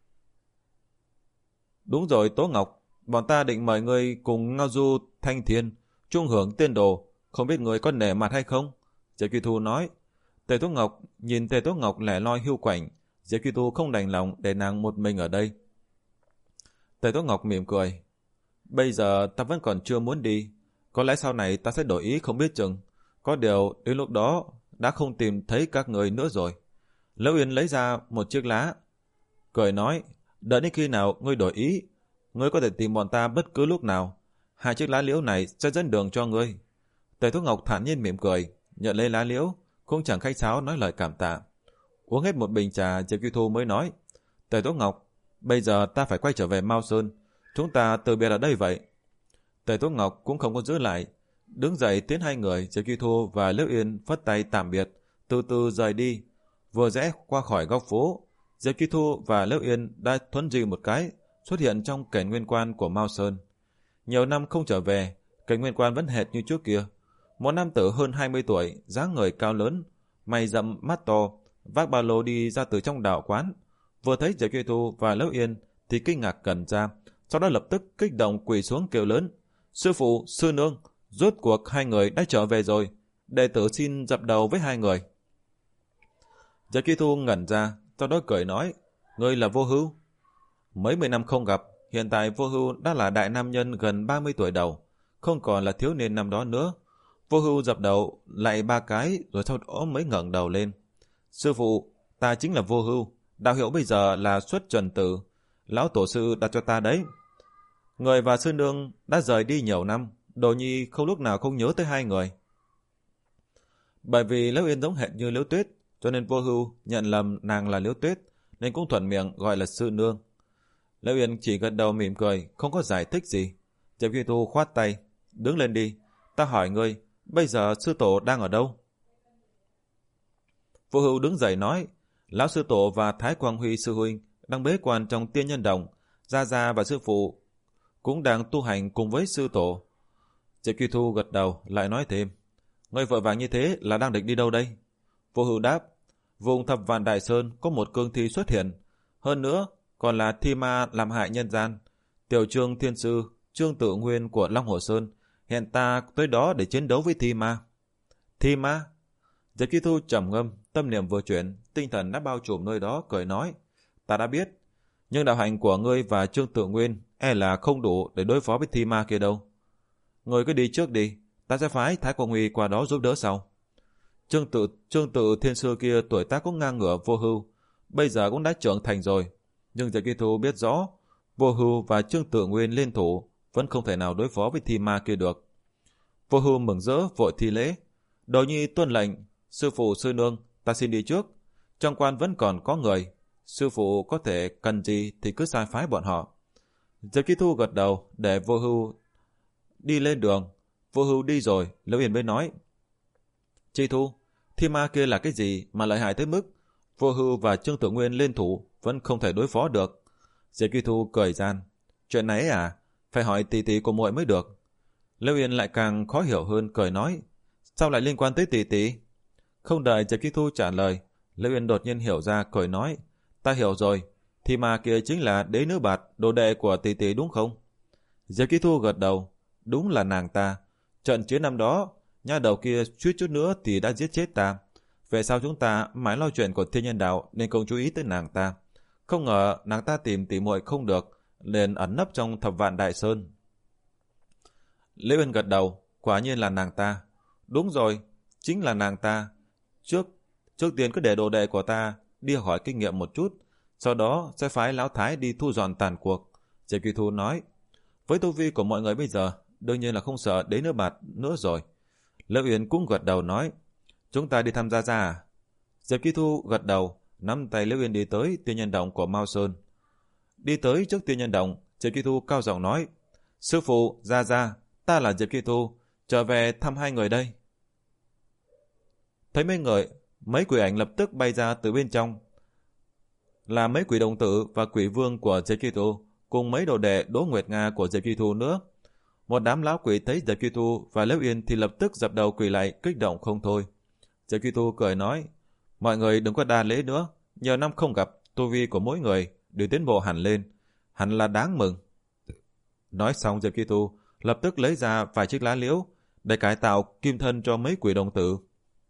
Đúng rồi Tố Ngọc, bọn ta định mời ngươi cùng ngao du thanh thiên, chung hưởng tiên đồ, không biết ngươi có nể mặt hay không? Diệp Kỳ Thu nói. Tề Tố Ngọc nhìn Tề Tố Ngọc lẻ loi hưu quạnh, Diệp Kỳ Thu không đành lòng để nàng một mình ở đây. Tề Tố Ngọc mỉm cười: Bây giờ ta vẫn còn chưa muốn đi, có lẽ sau này ta sẽ đổi ý không biết chừng. Có điều đến lúc đó đã không tìm thấy các người nữa rồi. Liễu Uyên lấy ra một chiếc lá, cười nói: Đợi đến khi nào ngươi đổi ý, ngươi có thể tìm bọn ta bất cứ lúc nào. Hai chiếc lá liễu này sẽ dẫn đường cho ngươi. Tề Tố Ngọc thản nhiên mỉm cười, nhận lấy lá liễu, cũng chẳng khách sáo nói lời cảm tạ. Uống hết một bình trà, Diệp Kỳ Thu mới nói: Tề Tố Ngọc, bây giờ ta phải quay trở về Mao Sơn, chúng ta từ biệt ở đây vậy. Tề Tố Ngọc cũng không có giữ lại, đứng dậy tiến hai người. Diệp Kỳ Thu và Liễu Yên phất tay tạm biệt, từ từ rời đi. Vừa rẽ qua khỏi góc phố, Diệp Kỳ Thu và Liễu Yên đã thuấn di một cái, xuất hiện trong cảnh nguyên quan của Mao Sơn. Nhiều năm không trở về, cảnh nguyên quan vẫn hệt như trước kia. Một nam tử hơn hai mươi tuổi, dáng người cao lớn, mày rậm mắt to, vác ba lô đi ra từ trong đạo quán. Vừa thấy Diệp Kỳ Thu và Liễu Yên thì kinh ngạc cẩn ra, sau đó lập tức kích động quỳ xuống kêu lớn: Sư phụ, sư nương, rốt cuộc hai người đã trở về rồi, đệ tử xin dập đầu với hai người. Diệp Kỳ Thu ngẩn ra, sau đó cười nói: Ngươi là Vô Hưu? Mấy mươi năm không gặp, hiện tại Vô Hưu đã là đại nam nhân gần ba mươi tuổi đầu, không còn là thiếu niên năm đó nữa. Vô Hưu dập đầu lại ba cái, rồi sau đó mới ngẩng đầu lên: Sư phụ, ta chính là Vô Hưu, đạo hiệu bây giờ là Xuất Trần Tử, lão tổ sư đặt cho ta đấy. Người và sư nương đã rời đi nhiều năm, Đồ Nhi không lúc nào không nhớ tới hai người. Bởi vì Liễu Yên giống hệt như Liễu Tuyết, cho nên Vô Hưu nhận lầm nàng là Liễu Tuyết, nên cũng thuận miệng gọi là sư nương. Liễu Yên chỉ gật đầu mỉm cười, không có giải thích gì. Diệp Kỳ Thu khoát tay: Đứng lên đi, ta hỏi ngươi, bây giờ sư tổ đang ở đâu? Vô Hưu đứng dậy nói, lão sư tổ và Thái Quang Huy sư huynh đang bế quan trong Tiên Nhân Động, Gia Gia và sư phụ cũng đang tu hành cùng với sư tổ. Diệp Kỳ Thu gật đầu lại nói thêm, ngươi vội vàng như thế là đang định đi đâu đây? Vô Hưu đáp, vùng Thập Vạn Đại Sơn có một cương thi xuất hiện, hơn nữa còn là thi ma làm hại nhân gian. Tiểu Trương Thiên Sư, Trương Tự Nguyên của Long Hồ Sơn, hiện ta tới đó để chiến đấu với thi ma. Thi ma? Diệp Kỳ Thu trầm ngâm, tâm niệm vừa chuyển, tinh thần đã bao trùm nơi đó, cười nói, ta đã biết, nhưng đạo hạnh của ngươi và Trương Tự Nguyên e là không đủ để đối phó với thi ma kia đâu. Ngươi cứ đi trước đi, ta sẽ phái Thái Quang Huy qua đó giúp đỡ sau. Trương Tự Trương Tự Thiên Sư kia tuổi tác cũng ngang ngửa Vô Hưu, bây giờ cũng đã trưởng thành rồi, nhưng Diệp Kỳ Thu biết rõ Vô Hưu và Trương Tự Nguyên liên thủ vẫn không thể nào đối phó với thi ma kia được. Vô Hưu mừng rỡ vội thi lễ, Đồ nhi tuân lệnh, sư phụ sư nương, ta xin đi trước, trong quan vẫn còn có người, sư phụ có thể cần gì thì cứ sai phái bọn họ. Diệp Kỳ Thu gật đầu để Vô Hưu đi lên đường. Vô Hưu đi rồi, Liễu Yên mới nói, Chi Thu, thi ma kia là cái gì mà lợi hại tới mức Vô Hưu và Trương Tự Nguyên liên thủ vẫn không thể đối phó được? Diệp Kỳ Thu cười gian, chuyện này à, phải hỏi tỷ tỷ của muội mới được. Liễu Yên lại càng khó hiểu hơn, cười nói, sao lại liên quan tới tỷ tỷ? Không đợi Diệp Kỳ Thu trả lời, Liễu Yên đột nhiên hiểu ra, cười nói, ta hiểu rồi, thi ma kia chính là đế nữ Bạt, đồ đệ của tỷ tỷ đúng không? Diệp Kỳ Thu gật đầu, đúng là nàng ta. Trận chiến năm đó, nha đầu kia suýt chút nữa thì đã giết chết ta. Về sau chúng ta mãi lo chuyện của thiên nhân đạo nên không chú ý tới nàng ta. Không ngờ nàng ta tìm tỷ muội không được, liền ẩn nấp trong Thập Vạn Đại Sơn. Liễu Yên gật đầu, quả nhiên là nàng ta. Đúng rồi, chính là nàng ta. Trước trước tiên cứ để đồ đệ của ta đi hỏi kinh nghiệm một chút, sau đó sẽ phái lão Thái đi thu dọn tàn cuộc. Diệp Kỳ Thu nói, với tu vi của mọi người bây giờ, đương nhiên là không sợ đế nữ Bạt nữa rồi. Liễu Yên cũng gật đầu nói, chúng ta đi thăm Gia Gia à? Diệp Kỳ Thu gật đầu, nắm tay Liễu Yên đi tới Tiên Nhân Động của Mao Sơn. Đi tới trước Tiên Nhân Động, Diệp Kỳ Thu cao giọng nói, sư phụ, Gia Gia, ta là Diệp Kỳ Thu, trở về thăm hai người đây. Thấy mấy người, mấy quỷ ảnh lập tức bay ra từ bên trong, là mấy quỷ đồng tử và quỷ vương của Diệp Kỳ Thu, cùng mấy đồ đệ Đỗ Nguyệt Nga của Diệp Kỳ Thu nữa. Một đám lão quỷ thấy Diệp Kỳ Thu và Liễu Yên thì lập tức dập đầu quỳ lại, kích động không thôi. Diệp Kỳ Thu cười nói, mọi người đừng có đa lễ nữa, nhiều năm không gặp, tu vi của mỗi người đều tiến bộ hẳn lên, hẳn là đáng mừng. Nói xong, Diệp Kỳ Thu lập tức lấy ra vài chiếc lá liễu để cải tạo kim thân cho mấy quỷ đồng tử.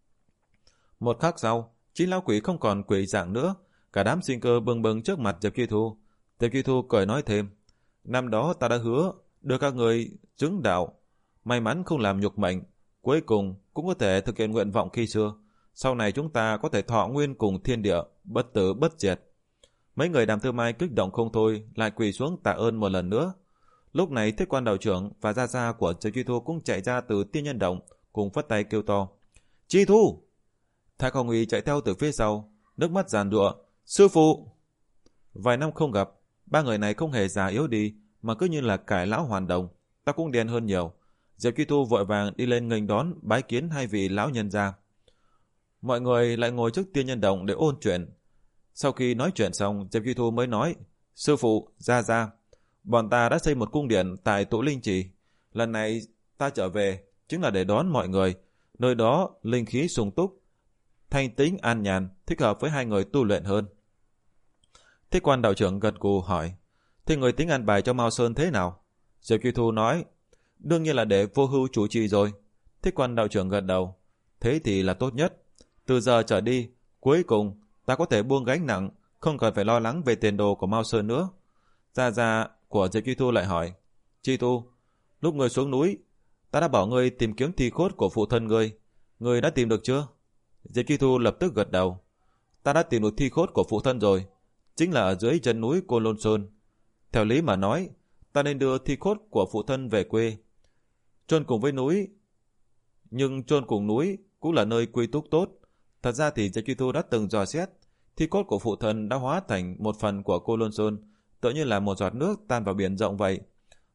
Một khắc sau, chín lão quỷ không còn quỷ dạng nữa, cả đám sinh cơ bừng bừng trước mặt Diệp Kỳ Thu. Diệp Kỳ Thu cười nói thêm, năm đó ta đã hứa đưa các người chứng đạo, may mắn không làm nhục mệnh, cuối cùng cũng có thể thực hiện nguyện vọng khi xưa. Sau này chúng ta có thể thọ nguyên cùng thiên địa, bất tử bất diệt. Mấy người Đàm Tư Mai kích động không thôi, lại quỳ xuống tạ ơn một lần nữa. Lúc này Thiết Quan đạo trưởng và Gia Gia của Diệp Kỳ Thu cũng chạy ra từ Tiên Nhân Động, cùng phất tay kêu to, Chi Thu! Thái Quang Huy chạy theo từ phía sau, nước mắt giàn giụa, sư phụ! Vài năm không gặp, ba người này không hề già yếu đi, mà cứ như là cải lão hoàn đồng, ta cũng đen hơn nhiều. Diệp Kỳ Thu vội vàng đi lên nghênh đón bái kiến hai vị lão nhân gia. Mọi người lại ngồi trước Tiên Nhân Động để ôn chuyện. Sau khi nói chuyện xong, Diệp Kỳ Thu mới nói, sư phụ, Gia Gia, bọn ta đã xây một cung điện tại Tụ Linh Trì. Lần này ta trở về chính là để đón mọi người. Nơi đó linh khí sung túc, thanh tĩnh an nhàn, thích hợp với hai người tu luyện hơn. Thích Quan đạo trưởng gật gù hỏi, thế người tính an bài cho Mao Sơn thế nào? Diệp Kỳ Thu nói, đương nhiên là để Vô Hưu chủ trì rồi. Thích Quan đạo trưởng gật đầu, thế thì là tốt nhất. Từ giờ trở đi, cuối cùng ta có thể buông gánh nặng, không cần phải lo lắng về tiền đồ của Mao Sơn nữa. Gia Gia của Diệp Kỳ Thu lại hỏi, Chi Thu, lúc ngươi xuống núi, ta đã bảo ngươi tìm kiếm thi cốt của phụ thân ngươi, ngươi đã tìm được chưa? Diệp Kỳ Thu lập tức gật đầu, ta đã tìm được thi cốt của phụ thân rồi, chính là ở dưới chân núi Cô Lôn Sơn. Theo lý mà nói, ta nên đưa thi cốt của phụ thân về quê, chôn cùng với núi, nhưng chôn cùng núi cũng là nơi quy túc tốt. Thật ra thì Diệp Kỳ Thu đã từng dò xét, thi cốt của phụ thân đã hóa thành một phần của Cô Lôn Sơn, tự như là một giọt nước tan vào biển rộng vậy.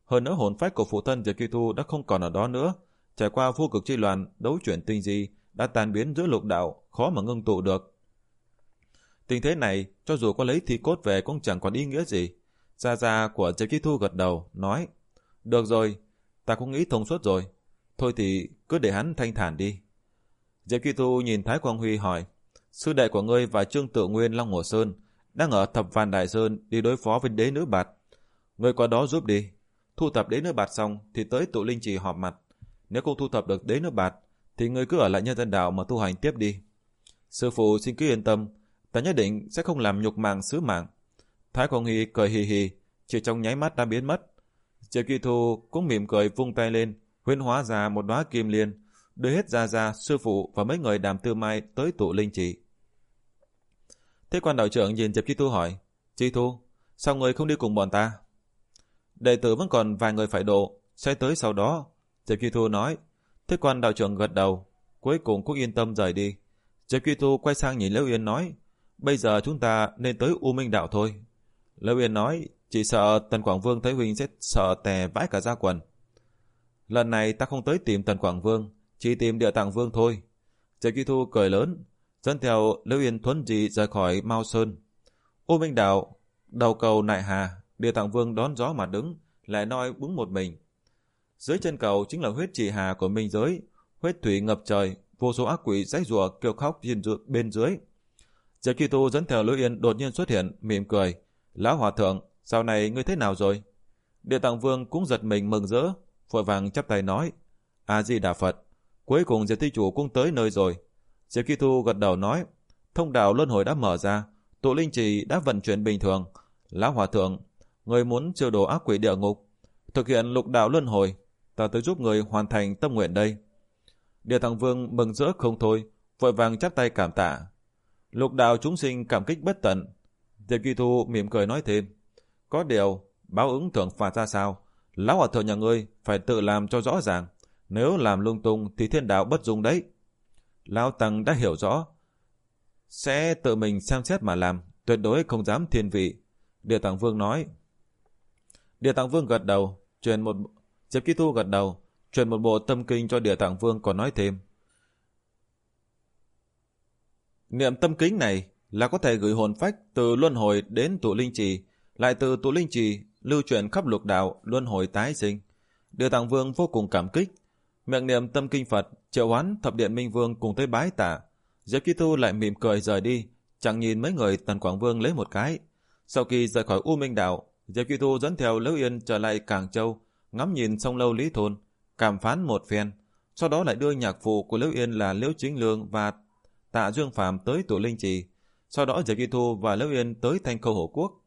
Hơn nữa hồn phách của phụ thân Diệp Kỳ Thu đã không còn ở đó nữa. Trải qua vô cực chi loạn, đấu chuyển tinh di đã tan biến giữa lục đạo, khó mà ngưng tụ được. Tình thế này, cho dù có lấy thi cốt về cũng chẳng còn ý nghĩa gì. Gia Gia của Diệp Kỳ Thu gật đầu, nói: được rồi, ta cũng nghĩ thông suốt rồi. Thôi thì cứ để hắn thanh thản đi. Diệp Kỳ Thu nhìn Thái Quang Huy hỏi: sư đệ của ngươi và Trương Tự Nguyên Long Hồ Sơn đang ở Thập Vạn Đại Sơn đi đối phó với đế nữ bạt. Ngươi qua đó giúp đi. Thu thập đế nữ bạt xong thì tới tụ linh trì họp mặt. Nếu không thu thập được đế nữ bạt thì ngươi cứ ở lại nhân dân đạo mà tu hành tiếp đi. Sư phụ xin cứ yên tâm, ta nhất định sẽ không làm nhục màng sứ mạng. Thái Quang Huy cười hì hì, chỉ trong nháy mắt đã biến mất. Diệp Kỳ Thu cũng mỉm cười vung tay lên, huyễn hóa ra một đóa kim liên, đưa hết Gia Gia, sư phụ và mấy người Đàm Tư Mai tới tụ linh trì. Thế quan đạo trưởng nhìn Diệp Kỳ Thu hỏi: Kỳ Thu, sao người không đi cùng bọn ta? Đệ tử vẫn còn vài người phải độ, sẽ tới sau đó. Diệp Kỳ Thu nói. Thế quan đạo trưởng gật đầu, cuối cùng cũng yên tâm rời đi. Diệp Kỳ Thu quay sang nhìn Liễu Yên nói: bây giờ chúng ta nên tới U Minh Đạo thôi. Liễu Yên nói: chỉ sợ Tần Quảng Vương thấy huynh sẽ sợ tè vãi cả da quần. Lần này ta không tới tìm Tần Quảng Vương, chỉ tìm Địa Tạng Vương thôi. Diệp Kỳ Thu cười lớn, dẫn theo Liễu Yên thuấn dị rời khỏi Mao Sơn. U Minh Đạo, đầu cầu Nại Hà, Địa Tạng Vương đón gió mà đứng, lại nói búng một mình. Dưới chân cầu chính là huyết trì hà của minh giới, huyết thủy ngập trời, vô số ác quỷ giãy giụa kêu khóc bên dưới. Diệp Kỳ Thu dẫn theo Liễu Yên đột nhiên xuất hiện, mỉm cười: lão hòa thượng, sau này ngươi thế nào rồi? Địa Tạng Vương cũng giật mình mừng rỡ, vội vàng chắp tay nói: A Di Đà Phật, cuối cùng Diệp Thí Chủ cũng tới nơi rồi. Diệp Kỳ Thu gật đầu nói: thông đạo luân hồi đã mở ra, tụ linh trì đã vận chuyển bình thường. Lão hòa thượng, người muốn trừ đổ ác quỷ địa ngục, thực hiện lục đạo luân hồi, ta tới giúp người hoàn thành tâm nguyện đây. Địa Tạng Vương mừng rỡ không thôi, vội vàng chắp tay cảm tạ. Lục đạo chúng sinh cảm kích bất tận. Diệp Kỳ Thu mỉm cười nói thêm: có điều báo ứng thưởng phạt ra sao, lão hòa thượng nhà ngươi phải tự làm cho rõ ràng, nếu làm lung tung thì thiên đạo bất dung đấy. Lão tăng đã hiểu rõ, sẽ tự mình xem xét mà làm, tuyệt đối không dám thiên vị. Địa Tạng Vương nói. Địa Tạng Vương gật đầu, truyền một Diệp Kỳ Thu gật đầu, truyền một bộ tâm kinh cho Địa Tạng Vương, còn nói thêm: niệm tâm kinh này là có thể gửi hồn phách từ luân hồi đến tụ linh trì, lại từ tụ linh trì lưu truyền khắp lục đạo luân hồi tái sinh. Địa Tạng Vương vô cùng cảm kích, miệng niệm tâm kinh Phật, triệu hoán thập điện minh vương cùng tới bái tạ. Diệp Kỳ Thu lại mỉm cười rời đi, chẳng nhìn mấy người Tần Quảng Vương lấy một cái. Sau khi rời khỏi U Minh Đạo, Diệp Kỳ Thu dẫn theo Liễu Yên trở lại Cảng Châu, ngắm nhìn sông lâu Lý Thôn, cảm phán một phen, sau đó lại đưa nhạc phụ của Liễu Yên là Liễu Chính Lương và Tạ Dương Phàm tới tụ linh trì. Sau đó Diệp Kỳ Thu và Liễu Yên tới Thanh Khâu Hổ Quốc,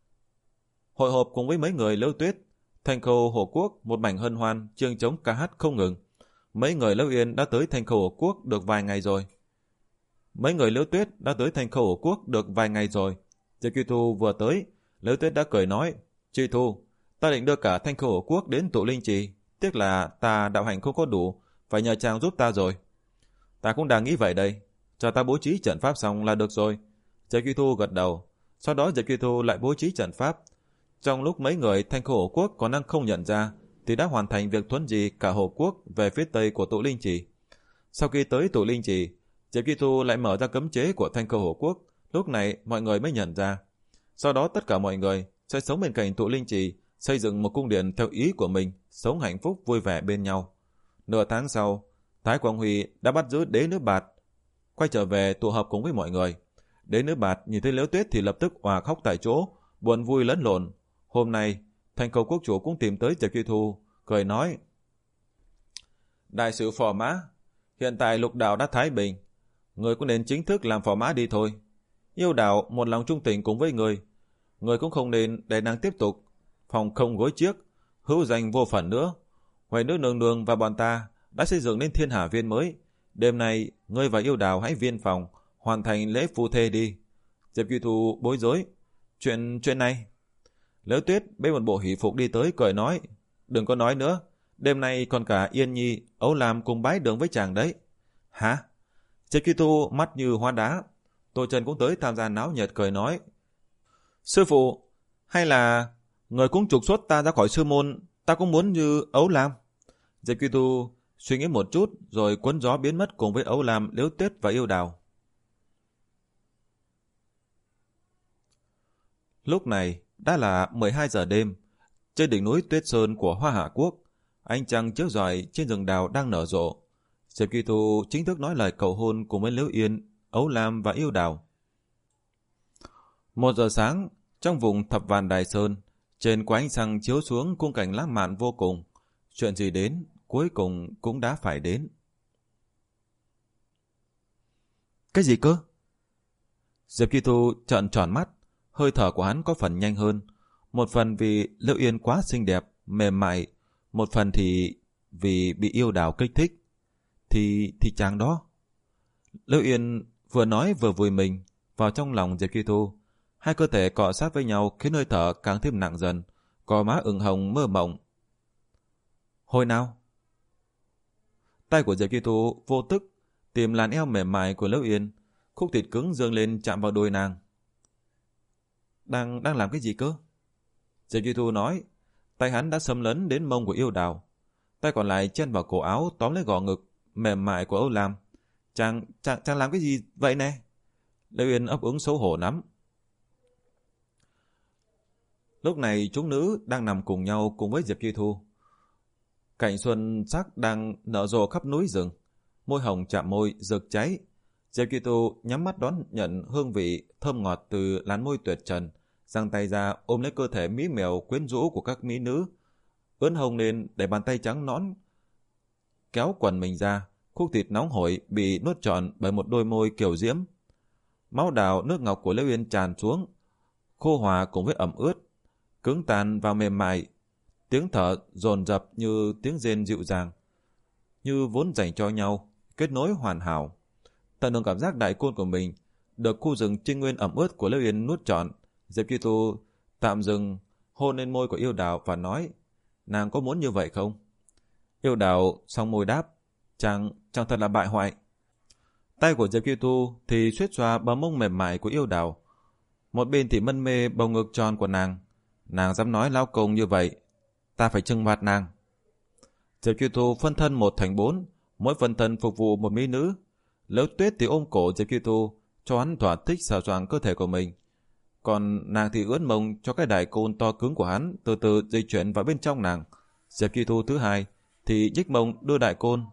hội họp cùng với mấy người Liễu Tuyết. Thanh Khâu Hổ Quốc một mảnh hân hoan, chương trống ca hát không ngừng. Mấy người Liễu Yên đã tới Thanh Khâu Hổ Quốc được vài ngày rồi. Mấy người Liễu Tuyết đã tới Thanh Khâu Hổ Quốc được vài ngày rồi. Diệp Kỳ Thu vừa tới, Liễu Tuyết đã cười nói: Kỳ Thu, ta định đưa cả Thanh Khâu Hổ Quốc đến tụ linh trì, tiếc là ta đạo hạnh không có đủ, phải nhờ chàng giúp ta rồi. Ta cũng đang nghĩ vậy đây, cho ta bố trí trận pháp xong là được rồi. Diệp Kỳ Thu gật đầu. Sau đó Diệp Kỳ Thu lại bố trí trận pháp. Trong lúc mấy người Thanh Khâu Hổ Quốc còn đang không nhận ra, thì đã hoàn thành việc thuấn di cả Hổ Quốc về phía tây của tụ linh trì. Sau khi tới tụ linh trì, Diệp Kỳ Thu lại mở ra cấm chế của Thanh Khâu Hổ Quốc. Lúc này mọi người mới nhận ra. Sau đó tất cả mọi người sẽ sống bên cạnh tụ linh trì, xây dựng một cung điện theo ý của mình, sống hạnh phúc vui vẻ bên nhau. Nửa tháng sau, Thái Quang Huy đã bắt giữ đế nữ Bạt, quay trở về tụ họp cùng với mọi người. Đế nữ Bạt nhìn thấy Liễu Tuyết thì lập tức òa khóc tại chỗ, buồn vui lẫn lộn. Hôm nay, Thanh Khâu Quốc chủ cũng tìm tới Diệp Kỳ Thu, cười nói: đại sự phò mã, hiện tại lục đạo đã thái bình, người cũng nên chính thức làm phò mã đi thôi. Yêu đạo một lòng trung tình cùng với người, người cũng không nên để nàng tiếp tục phòng không gối chiếc, hữu danh vô phận nữa. Huệ nữ nương nương và bọn ta đã xây dựng nên Thiên Hà Viên mới. Đêm nay ngươi và yêu đào hãy viên phòng, hoàn thành lễ phu thê đi. Diệp Kỳ Thu bối rối: chuyện chuyện này. Liễu Tuyết bê một bộ hỷ phục đi tới, cười nói: đừng có nói nữa, đêm nay còn cả Yên Nhi, Âu Lam cùng bái đường với chàng đấy. Hả? Diệp Kỳ Thu mắt như hóa đá. Tô Trần cũng tới tham gia náo nhiệt, cười nói: sư phụ, hay là người cũng trục xuất ta ra khỏi sư môn, ta Ta cũng muốn như Ấu Lam. Diệp Kỳ Tu suy nghĩ một chút rồi cuốn gió biến mất cùng với Ấu Lam, Liễu Tuyết và Yêu Đào. Lúc này đã là mười hai giờ đêm. Trên đỉnh núi Tuyết Sơn của Hoa Hạ Quốc, ánh trăng chiếu rọi trên rừng đào đang nở rộ. Diệp Kỳ Tu chính thức nói lời cầu hôn cùng với Liễu Yên, Ấu Lam và Yêu Đào. Một giờ sáng, trong vùng Thập Vạn Đài Sơn, trên có ánh trăng chiếu xuống khung cảnh lãng mạn vô cùng. Chuyện gì đến, cuối cùng cũng đã phải đến. Cái gì cơ? Diệp Kỳ Tu trợn tròn mắt, hơi thở của hắn có phần nhanh hơn. Một phần vì Liễu Yên quá xinh đẹp, mềm mại, một phần thì vì bị Yêu Đào kích thích. Thì thì chàng đó. Liễu Yên vừa nói vừa vùi mình vào trong lòng Diệp Kỳ Tu. Hai cơ thể cọ sát với nhau khiến hơi thở càng thêm nặng dần, cò má ửng hồng mơ mộng. Hồi nào? Tay của Diệp Kỳ Tu vô tức tìm làn eo mềm mại của Liễu Yên, khúc thịt cứng dương lên chạm vào đôi nàng. Đang đang làm cái gì cơ? Diệp Kỳ Tu nói. Tay hắn đã xâm lấn đến mông của Yêu Đào, tay còn lại chen vào cổ áo tóm lấy gò ngực mềm mại của Âu Lam. Chàng, chàng, chàng làm cái gì vậy nè? Liễu Yên ấp úng xấu hổ lắm. Lúc này chúng nữ đang nằm cùng nhau cùng với Diệp Kỳ Tu. Cảnh xuân sắc đang nở rộ khắp núi rừng, môi hồng chạm môi rực cháy. Diệp Kỳ Tu nhắm mắt đón nhận hương vị thơm ngọt từ làn môi tuyệt trần, giang tay ra ôm lấy cơ thể mỹ miều quyến rũ của các mỹ nữ, ướn hồng lên để bàn tay trắng nõn kéo quần mình ra. Khúc thịt nóng hổi bị nuốt trọn bởi một đôi môi kiều diễm. Máu đào nước ngọc của Liễu Yên tràn xuống, khô hòa cùng với ẩm ướt, cứng tàn vào mềm mại. Tiếng thở dồn dập như tiếng rên dịu dàng, như vốn dành cho nhau, kết nối hoàn hảo. Tận hưởng cảm giác đại côn của mình được khu rừng trinh nguyên ẩm ướt của Liễu Yên nuốt trọn. Diệp Kỳ Tu tạm dừng hôn lên môi của Yêu Đào và nói, nàng có muốn như vậy không? Yêu Đào song môi đáp, chàng chàng thật là bại hoại. Tay của Diệp Kỳ Tu thì suýt xoa bờ mông mềm mại của Yêu Đào, một bên thì mân mê bầu ngực tròn của nàng. Nàng dám nói lão công như vậy, ta phải trừng phạt nàng. Diệp Kỳ Tu phân thân một thành bốn, mỗi phân thân phục vụ một mỹ nữ. Liễu Tuyết thì ôm cổ Diệp Kỳ Tu, cho hắn thỏa thích sờ soạng cơ thể của mình, còn nàng thì ướn mông cho cái đại côn to cứng của hắn từ từ di chuyển vào bên trong nàng. Diệp Kỳ Tu thứ hai thì nhích mông đưa đại côn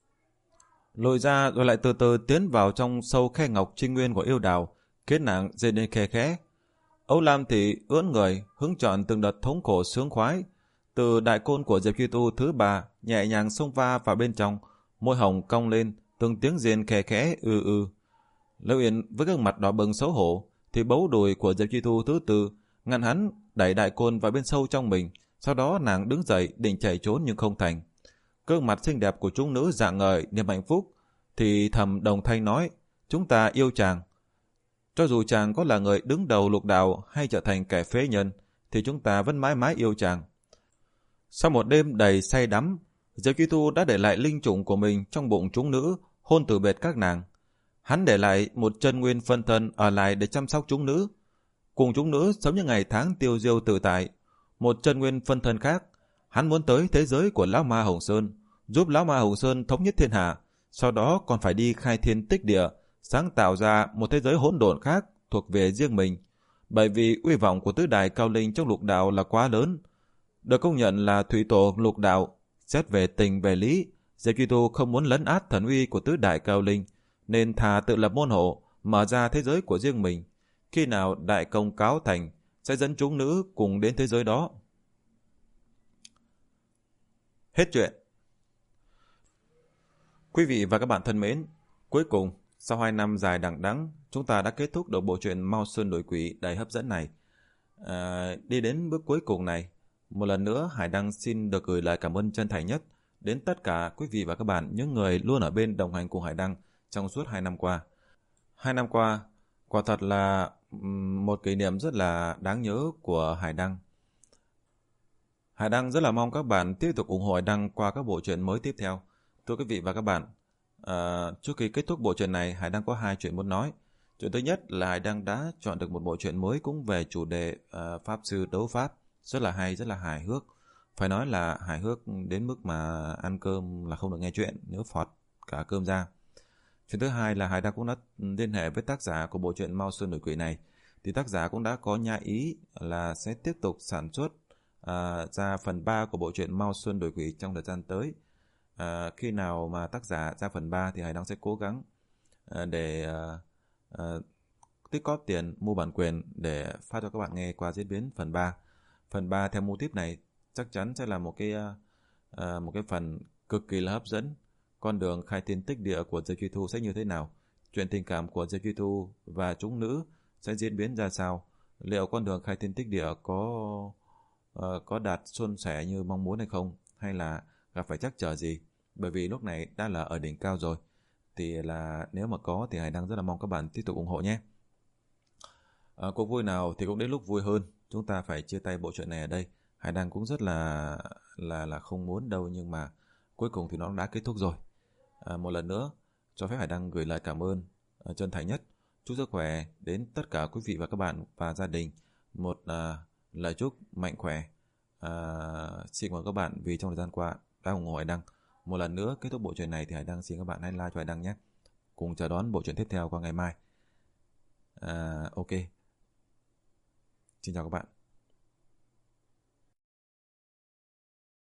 lồi ra rồi lại từ từ tiến vào trong sâu khe ngọc trinh nguyên của Yêu Đào, khiến nàng rên lên khe khẽ. Âu Lam thì ưỡn người hứng chọn từng đợt thống khổ sướng khoái từ đại côn của Diệp Kỳ Tu thứ ba, nhẹ nhàng xông va vào bên trong, môi hồng cong lên từng tiếng rên khe khẽ ư ư. Liễu Yên với gương mặt đỏ bừng xấu hổ thì bấu đùi của Diệp Kỳ Tu thứ tư ngăn hắn đẩy đại côn vào bên sâu trong mình. Sau đó nàng đứng dậy định chạy trốn nhưng không thành. Gương mặt xinh đẹp của chúng nữ rạng ngời niềm hạnh phúc thì thầm đồng thanh nói, chúng ta yêu chàng. Cho dù chàng có là người đứng đầu lục đạo hay trở thành kẻ phế nhân thì chúng ta vẫn mãi mãi yêu chàng. Sau một đêm đầy say đắm, Diệp Kỳ Tu đã để lại linh chủng của mình trong bụng chúng nữ, hôn từ biệt các nàng. Hắn để lại một chân nguyên phân thân ở lại để chăm sóc chúng nữ, cùng chúng nữ sống những ngày tháng tiêu diêu tự tại. Một chân nguyên phân thân khác, hắn muốn tới thế giới của Lão Ma Hồng Sơn, giúp Lão Ma Hồng Sơn thống nhất thiên hạ, sau đó còn phải đi khai thiên tích địa, sáng tạo ra một thế giới hỗn độn khác thuộc về riêng mình. Bởi vì uy vọng của tứ đại cao linh trong lục đạo là quá lớn, được công nhận là thủy tổ lục đạo. Xét về tình về lý, Diệp Kỳ Tu không muốn lấn át thần uy của tứ đại cao linh, nên thà tự lập môn hộ, mở ra thế giới của riêng mình. Khi nào đại công cáo thành, sẽ dẫn chúng nữ cùng đến thế giới đó. Hết chuyện. Quý vị và các bạn thân mến, cuối cùng, sau hai năm dài đằng đẵng, chúng ta đã kết thúc được bộ truyện Mao Sơn Đổi Quỷ đầy hấp dẫn này. À, đi đến bước cuối cùng này, một lần nữa Hải Đăng xin được gửi lời cảm ơn chân thành nhất đến tất cả quý vị và các bạn, những người luôn ở bên đồng hành cùng Hải Đăng trong suốt hai năm qua. Hai năm qua, quả thật là một kỷ niệm rất là đáng nhớ của Hải Đăng. Hải Đăng rất là mong các bạn tiếp tục ủng hộ Hải Đăng qua các bộ truyện mới tiếp theo. Thưa quý vị và các bạn, à, trước khi kết thúc bộ truyện này, Hải Đăng có hai chuyện muốn nói. Chuyện thứ nhất là Hải Đăng đã chọn được một bộ truyện mới cũng về chủ đề uh, Pháp Sư Đấu Pháp, rất là hay, rất là hài hước. Phải nói là hài hước đến mức mà ăn cơm là không được nghe chuyện, nếu phọt cả cơm ra. Chuyện thứ hai là Hải Đăng cũng đã liên hệ với tác giả của bộ truyện Mao Sơn Đổi Quỷ này. Thì tác giả cũng đã có nhã ý là sẽ tiếp tục sản xuất à, ra phần ba của bộ truyện Mao Sơn Đổi Quỷ trong thời gian tới. À, khi nào mà tác giả ra phần ba thì Hải Đăng sẽ cố gắng à, để à, à, tích góp tiền mua bản quyền để phát cho các bạn nghe qua diễn biến phần ba. Phần ba theo mô típ này chắc chắn sẽ là một cái uh, một cái phần cực kỳ là hấp dẫn. Con đường khai thiên tích địa của The Duy Thu sẽ như thế nào? Chuyện tình cảm của The Duy Thu và chúng nữ sẽ diễn biến ra sao? Liệu con đường khai thiên tích địa có uh, có đạt suôn sẻ như mong muốn hay không? Hay là gặp phải trắc trở gì? Bởi vì lúc này đã là ở đỉnh cao rồi. Thì là nếu mà có thì Hải Đăng rất là mong các bạn tiếp tục ủng hộ nhé. À, cuộc vui nào thì cũng đến lúc vui hơn. Chúng ta phải chia tay bộ truyện này ở đây. Hải Đăng cũng rất là là là không muốn đâu, nhưng mà cuối cùng thì nó đã kết thúc rồi. À, một lần nữa cho phép Hải Đăng gửi lời cảm ơn uh, chân thành nhất, chúc sức khỏe đến tất cả quý vị và các bạn và gia đình. Một uh, lời chúc mạnh khỏe. Uh, xin cảm ơn các bạn vì trong thời gian qua đã ủng hộ Hải Đăng. Một lần nữa kết thúc bộ truyện này thì Hải Đăng xin các bạn hãy like cho Hải Đăng nhé. Cùng chờ đón bộ truyện tiếp theo qua ngày mai. Uh, ok. Xin chào các bạn.